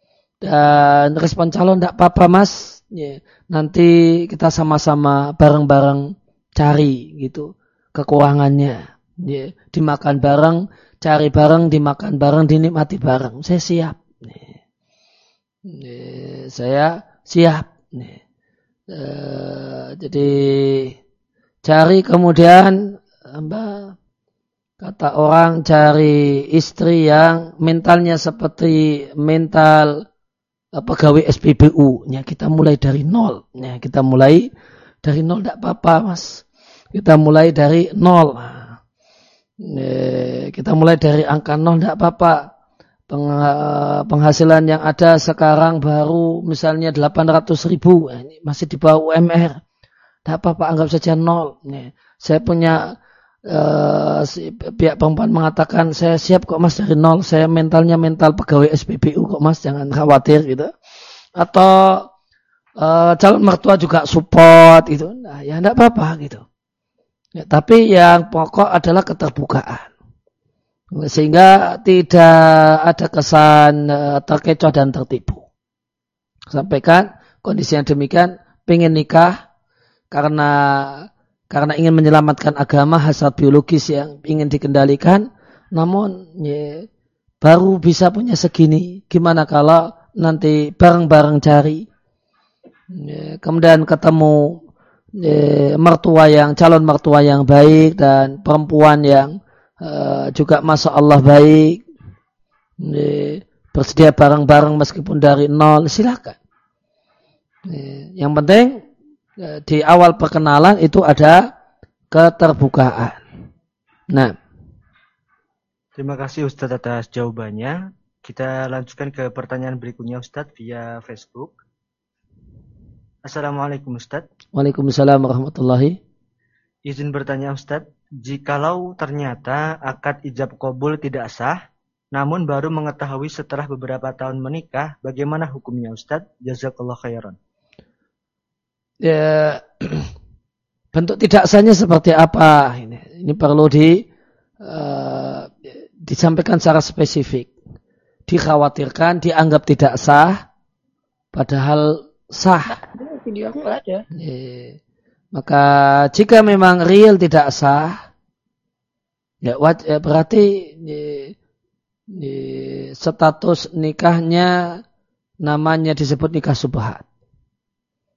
Dan respon calon, tidak apa-apa mas, yeah. Nanti kita sama-sama bareng-bareng cari gitu kekurangannya. Yeah. Dimakan bareng, cari bareng, dimakan bareng, dinikmati bareng. Saya siap. Yeah. Yeah. Saya siap. Nih. Uh, jadi cari kemudian apa, kata orang cari istri yang mentalnya seperti mental uh, pegawai S P B U. Ya, kita mulai dari nol. Ya, kita mulai dari nol, tidak apa-apa mas. Kita mulai dari nol. Ya, kita mulai dari angka nol, tidak apa-apa. Penghasilan yang ada sekarang baru misalnya delapan ratus ribu, ini masih di bawah U M R. Tidak apa-apa, anggap saja nol. Nih, saya punya uh, si, pihak perempuan mengatakan saya siap kok mas dari nol. Saya mentalnya mental pegawai S P B U kok mas, jangan khawatir gitu. Atau uh, calon mertua juga support gitu. Nah, ya tidak apa-apa gitu. Ya, tapi yang pokok adalah keterbukaan. Sehingga tidak ada kesan uh, terkecoh dan tertipu. Sampaikan kondisi yang demikian, pengen nikah karena karena ingin menyelamatkan agama, hasrat biologis yang ingin dikendalikan, namun ya, baru bisa punya segini. Gimana kalau nanti bareng-bareng cari, ya, kemudian ketemu ya, mertua yang calon mertua yang baik dan perempuan yang Uh, juga masya Allah baik, uh, bersedia bareng-bareng meskipun dari nol, silakan. Uh, yang penting uh, di awal perkenalan itu ada keterbukaan. Nah, terima kasih Ustadz atas jawabannya. Kita lanjutkan ke pertanyaan berikutnya Ustadz via Facebook. Assalamualaikum Ustadz. Waalaikumsalam warahmatullahi. Izin bertanya Ustadz. Jikalau ternyata akad ijab kabul tidak sah, namun baru mengetahui setelah beberapa tahun menikah, bagaimana hukumnya Ustadz? Jazakallah khairan. Ya, bentuk tidak sahnya seperti apa? Ini, ini perlu di uh, disampaikan secara spesifik. Dikhawatirkan dianggap tidak sah, padahal sah. Video aku ada. Ya. Maka jika memang real tidak sah, ya, ya berarti ya, ya, status nikahnya namanya disebut nikah subhat.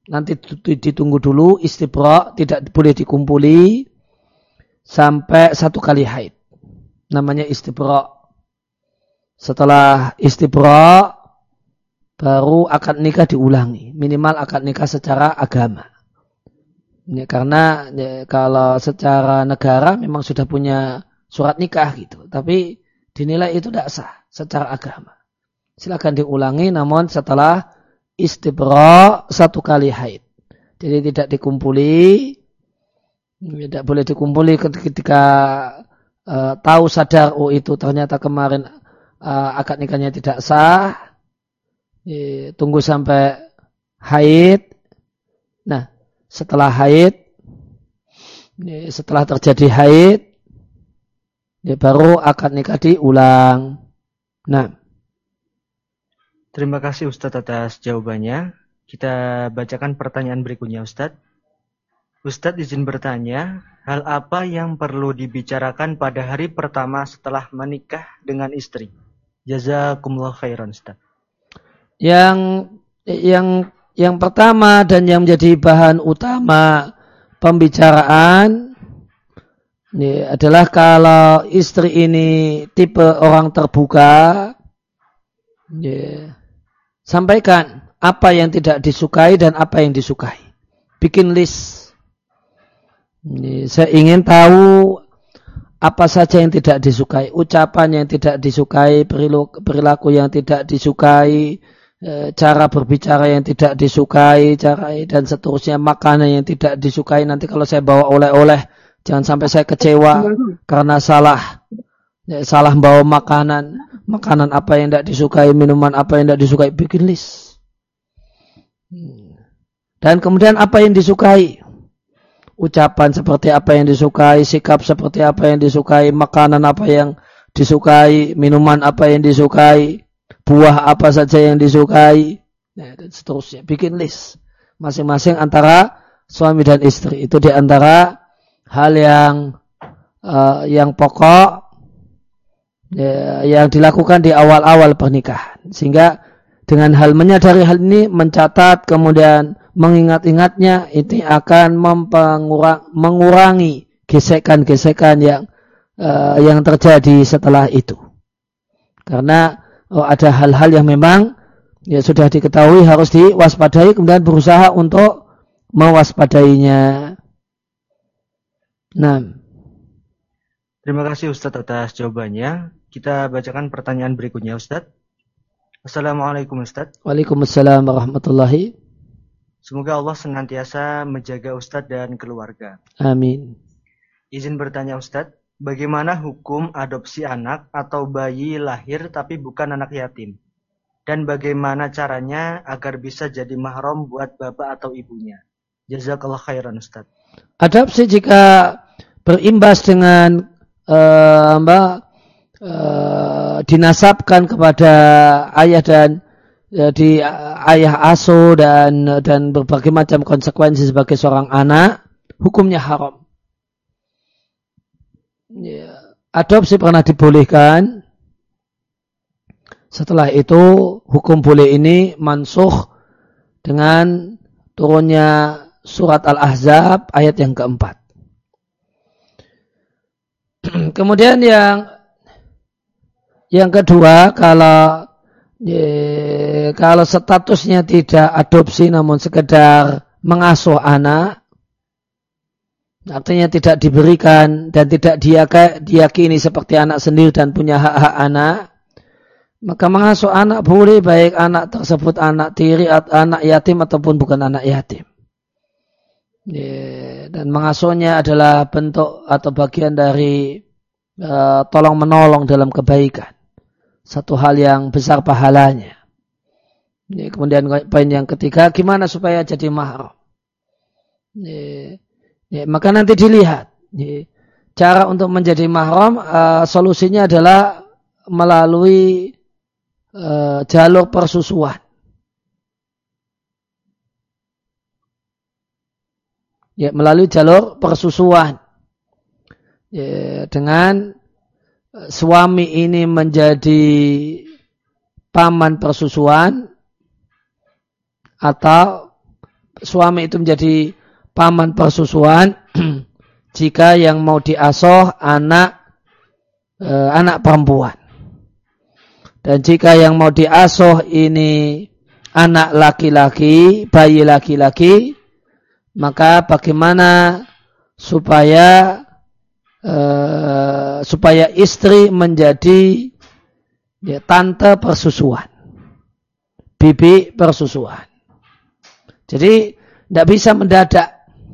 nanti ditunggu dulu istibra, tidak boleh dikumpuli sampai satu kali haid. Namanya istibra. Setelah istibra baru akad nikah diulangi, minimal akad nikah secara agama. Ya, karena ya, kalau secara negara memang sudah punya surat nikah gitu, tapi dinilai itu tidak sah secara agama. Silakan diulangi, namun setelah istibra satu kali haid. Jadi tidak dikumpuli, tidak boleh dikumpuli ketika uh, tahu sadar oh itu ternyata kemarin uh, akad nikahnya tidak sah. E, tunggu sampai haid. Nah, setelah haid, e, setelah terjadi haid, e, baru akad nikah diulang. Nah, terima kasih Ustadz atas jawabannya. Kita bacakan pertanyaan berikutnya Ustadz. Ustadz izin bertanya, hal apa yang perlu dibicarakan pada hari pertama setelah menikah dengan istri? Jazakumullah khairan Ustadz. Yang yang yang pertama dan yang menjadi bahan utama pembicaraan ini adalah kalau istri ini tipe orang terbuka, ya, sampaikan apa yang tidak disukai dan apa yang disukai. Bikin list. Ini, saya ingin tahu apa saja yang tidak disukai, ucapan yang tidak disukai, perilaku yang tidak disukai, cara berbicara yang tidak disukai, cara dan seterusnya, makanan yang tidak disukai. Nanti kalau saya bawa oleh-oleh, jangan sampai saya kecewa karena salah ya, salah bawa makanan, makanan apa yang tidak disukai, minuman apa yang tidak disukai, bikin list. Dan kemudian apa yang disukai, ucapan seperti apa yang disukai, sikap seperti apa yang disukai, makanan apa yang disukai, minuman apa yang disukai, buah apa saja yang disukai, nah, dan seterusnya. Bikin list masing-masing antara suami dan istri. Itu di antara hal yang uh, yang pokok ya, yang dilakukan di awal-awal pernikahan. Sehingga dengan hal menyadari hal ini, mencatat kemudian mengingat-ingatnya, itu akan mempengurang, mengurangi gesekan-gesekan yang uh, yang terjadi setelah itu. Karena oh, ada hal-hal yang memang ya sudah diketahui harus diwaspadai, kemudian berusaha untuk mewaspadainya. Nah, terima kasih Ustadz atas jawabannya. Kita bacakan pertanyaan berikutnya Ustadz. Assalamualaikum Ustadz. Waalaikumsalam warahmatullahi. Semoga Allah senantiasa menjaga Ustadz dan keluarga. Amin. Izin bertanya Ustadz, bagaimana hukum adopsi anak atau bayi lahir tapi bukan anak yatim? Dan bagaimana caranya agar bisa jadi mahram buat bapak atau ibunya? Jazakallah khairan Ustaz. Adopsi jika berimbas dengan uh, mbak, uh, dinasabkan kepada ayah dan uh, di uh, ayah asuh dan dan berbagai macam konsekuensi sebagai seorang anak, hukumnya haram. Ya, adopsi pernah dibolehkan. Setelah itu hukum boleh ini mansukh dengan turunnya surat Al-Ahzab ayat yang keempat. Kemudian yang yang kedua, kalau ya, kalau statusnya tidak adopsi namun sekedar mengasuh anak, artinya tidak diberikan dan tidak diyakini seperti anak sendiri dan punya hak-hak anak, maka mengasuh anak boleh, baik anak tersebut anak tiri, anak yatim ataupun bukan anak yatim. Ya, dan mengasuhnya adalah bentuk atau bagian dari uh, tolong menolong dalam kebaikan. Satu hal yang besar pahalanya. Ya, kemudian poin yang ketiga, gimana supaya jadi mahram? Ya, ya, maka nanti dilihat. Ya, cara untuk menjadi mahram, uh, solusinya adalah melalui Uh, jalur persusuan. Ya, melalui jalur persusuan. Ya, dengan uh, suami ini menjadi paman persusuan atau suami itu menjadi paman persusuan jika yang mau diasuh anak e, anak perempuan. Dan jika yang mau diasuh ini anak laki-laki, bayi laki-laki, maka bagaimana supaya e, supaya istri menjadi ya, tante persusuan, bibi persusuan. Jadi tidak bisa mendadak,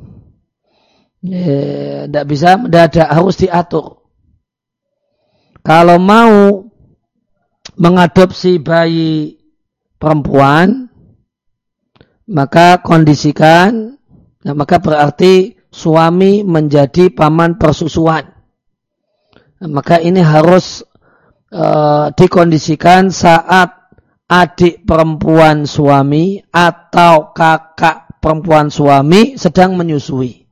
tidak bisa mendadak, harus diatur. Kalau mau mengadopsi bayi perempuan, maka kondisikan, nah maka berarti suami menjadi paman persusuan. Nah, maka ini harus uh, dikondisikan saat adik perempuan suami atau kakak perempuan suami sedang menyusui.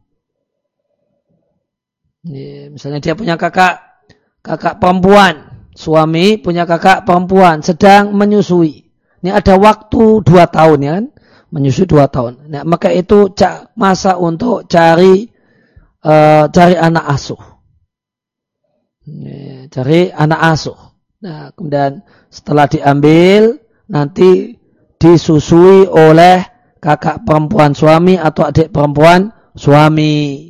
Ini, misalnya dia punya kakak, kakak perempuan, suami punya kakak perempuan sedang menyusui. Ini ada waktu dua tahun ya kan, menyusui dua tahun. Nah, maka itu masa untuk cari uh, cari anak asuh, ini, cari anak asuh. Nah, kemudian setelah diambil nanti disusui oleh kakak perempuan suami atau adik perempuan suami.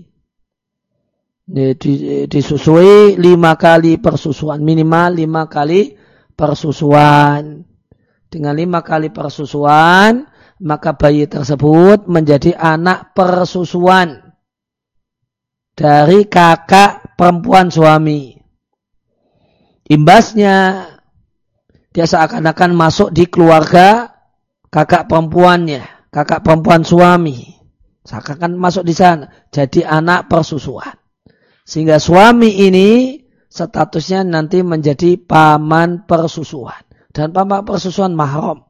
Disusui lima kali persusuan, minimal lima kali persusuan. Dengan lima kali persusuan, maka bayi tersebut menjadi anak persusuan dari kakak perempuan suami. Imbasnya, dia seakan-akan masuk di keluarga kakak perempuannya, kakak perempuan suami. Seakan-akan masuk di sana, jadi anak persusuan. Sehingga suami ini statusnya nanti menjadi paman persusuan. Dan paman persusuan mahram.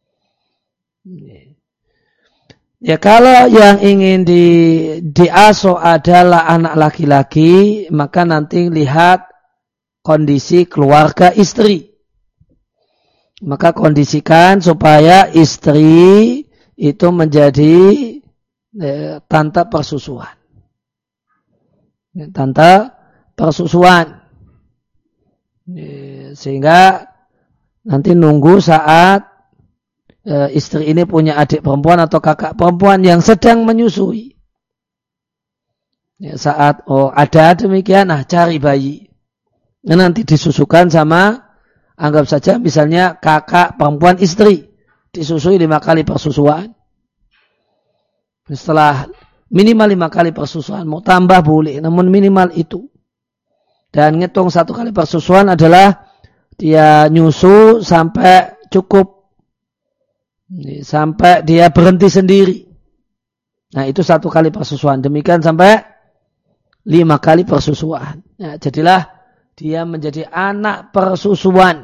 Ya kalau yang ingin di, diasuh adalah anak laki-laki, maka nanti lihat kondisi keluarga istri. Maka kondisikan supaya istri itu menjadi eh, tante persusuan. Tante persusuan. Eh, sehingga nanti nunggu saat eh, istri ini punya adik perempuan atau kakak perempuan yang sedang menyusui. Ya, saat oh ada demikian, nah cari bayi. Nah, nanti disusukan sama, anggap saja misalnya kakak perempuan istri disusui lima kali persusuan. Setelah minimal lima kali persusuan, mau tambah boleh, namun minimal itu. Dan ngitung satu kali persusuan adalah dia nyusu sampai cukup, sampai dia berhenti sendiri. Nah itu satu kali persusuan. Demikian sampai lima kali persusuan. Nah, jadilah dia menjadi anak persusuan.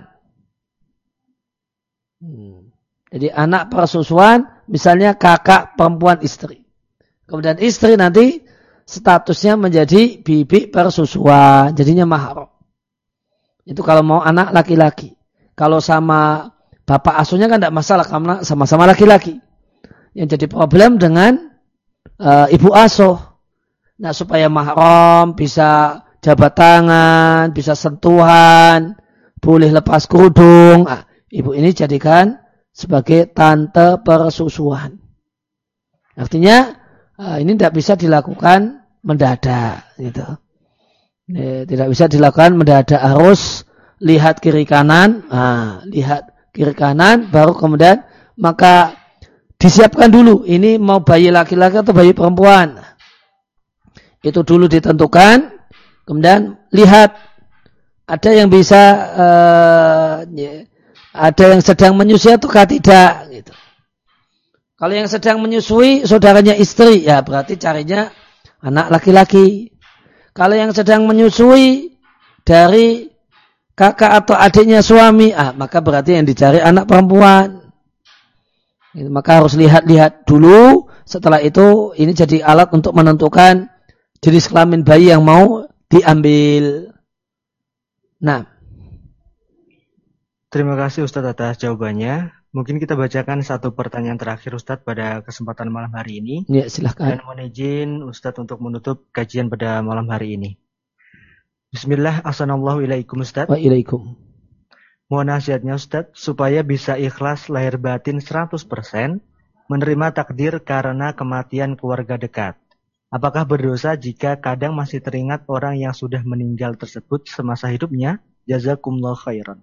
Hmm. Jadi anak persusuan, misalnya kakak perempuan istri. Kemudian istri nanti statusnya menjadi bibi persusuan, jadinya mahram. Itu kalau mau anak laki-laki. Kalau sama bapak asuhnya kan tidak masalah karena sama-sama laki-laki. Yang jadi problem dengan uh, ibu asuh. Nah supaya mahram bisa jabat tangan, bisa sentuhan, boleh lepas kerudung. Nah, ibu ini jadikan sebagai tante persusuan. Artinya uh, ini tidak bisa dilakukan mendadak, gitu. Ini tidak bisa dilakukan mendadak, harus lihat kiri kanan, nah, lihat kiri kanan, baru kemudian maka disiapkan dulu. Ini mau bayi laki-laki atau bayi perempuan? Itu dulu ditentukan. Kemudian lihat ada yang bisa, uh, ya, ada yang sedang menyusui atau tidak, gitu. Kalau yang sedang menyusui saudaranya istri, ya berarti carinya anak laki-laki. Kalau yang sedang menyusui dari kakak atau adiknya suami, ah maka berarti yang dicari anak perempuan. Gitu, maka harus lihat-lihat dulu. Setelah itu ini jadi alat untuk menentukan jenis kelamin bayi yang mau diambil. Nah, terima kasih Ustadz atas jawabannya. Mungkin kita bacakan satu pertanyaan terakhir Ustadz pada kesempatan malam hari ini. Ya, silahkan. Dan mohon izin Ustadz untuk menutup kajian pada malam hari ini. Bismillah, assalamualaikum Ustadz. Waalaikumsalam. Mohon nasihatnya Ustadz supaya bisa ikhlas lahir batin seratus persen menerima takdir karena kematian keluarga dekat. Apakah berdosa jika kadang masih teringat orang yang sudah meninggal tersebut semasa hidupnya? Jazakumullah khairan.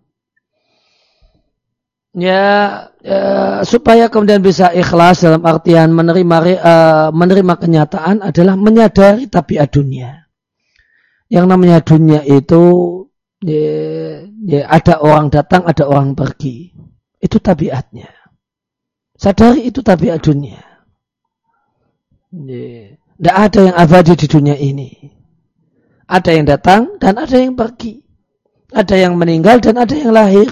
Ya, ya, supaya kemudian bisa ikhlas dalam artian menerima uh, menerima kenyataan adalah menyadari tabiat dunia. Yang namanya dunia itu ya, ya, ada orang datang, ada orang pergi. Itu tabiatnya. Sadari itu tabiat dunia. Ya. Tidak ada yang abadi di dunia ini. Ada yang datang dan ada yang pergi. Ada yang meninggal dan ada yang lahir.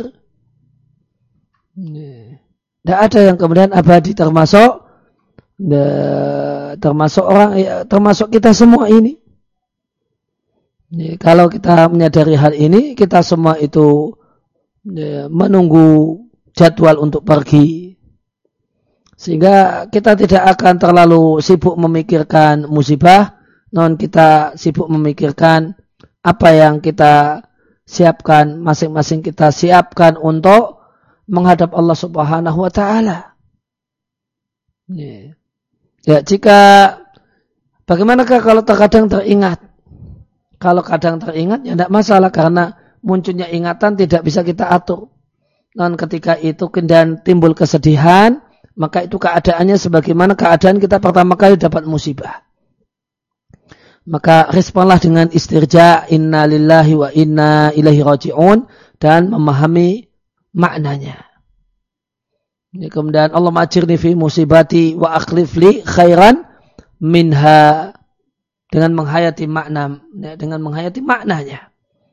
Tidak ada yang kemudian abadi termasuk termasuk orang, termasuk kita semua ini. Kalau kita menyadari hal ini, kita semua itu menunggu jadwal untuk pergi. Sehingga kita tidak akan terlalu sibuk memikirkan musibah, non kita sibuk memikirkan apa yang kita siapkan, masing-masing kita siapkan untuk menghadap Allah Subhanahu wa Ta'ala. Ya, jika bagaimanakah kalau terkadang teringat? Kalau kadang teringat ya tidak masalah karena munculnya ingatan tidak bisa kita atur. Non ketika itu kemudian timbul kesedihan, maka itu keadaannya sebagaimana keadaan kita pertama kali dapat musibah. Maka responlah dengan istirja, inna lillahi wa inna ilaihi raji'un, dan memahami maknanya. Ini kemudian Allah ma'ajirni fi musibati wa akhlif li khairan minha, dengan menghayati makna, dengan menghayati maknanya.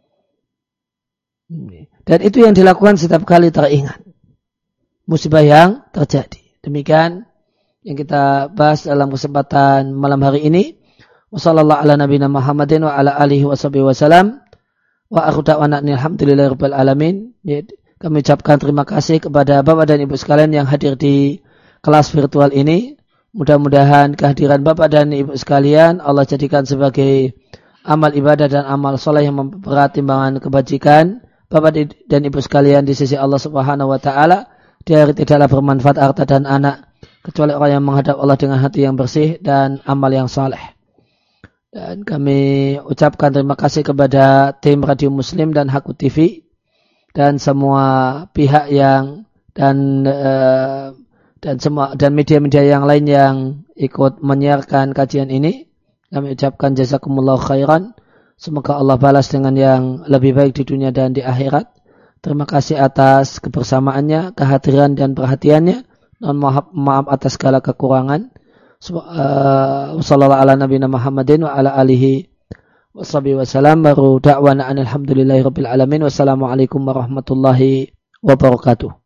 Dan itu yang dilakukan setiap kali teringat musibah yang terjadi. Demikian yang kita bahas dalam kesempatan malam hari ini. Wassallallahu ala nabiyina Muhammadin wa ala alihi wa sahbihi wasallam. Wa akhu da'wana alhamdulillahirabbil alamin. Kami ucapkan terima kasih kepada Bapak dan Ibu sekalian yang hadir di kelas virtual ini. Mudah-mudahan kehadiran Bapak dan Ibu sekalian Allah jadikan sebagai amal ibadah dan amal soleh yang mempererat timbangan kebajikan Bapak dan Ibu sekalian di sisi Allah Subhanahu wa Ta'ala. Dia tidaklah bermanfaat harta dan anak kecuali orang yang menghadap Allah dengan hati yang bersih dan amal yang saleh. Dan kami ucapkan terima kasih kepada tim Radio Muslim dan Hakku T V dan semua pihak yang dan uh, dan semua dan media-media yang lain yang ikut menyiarkan kajian ini. Kami ucapkan jazakumullah khairan. Semoga Allah balas dengan yang lebih baik di dunia dan di akhirat. Terima kasih atas kebersamaannya, kehadiran dan perhatiannya. Dan maaf, maaf atas segala kekurangan. Wassallallahu ala nabiyina Muhammadin wa ala alihi washabihi wasallam. Baru da'wana alhamdulillahi rabbil alamin. Wassalamualaikum warahmatullahi wabarakatuh.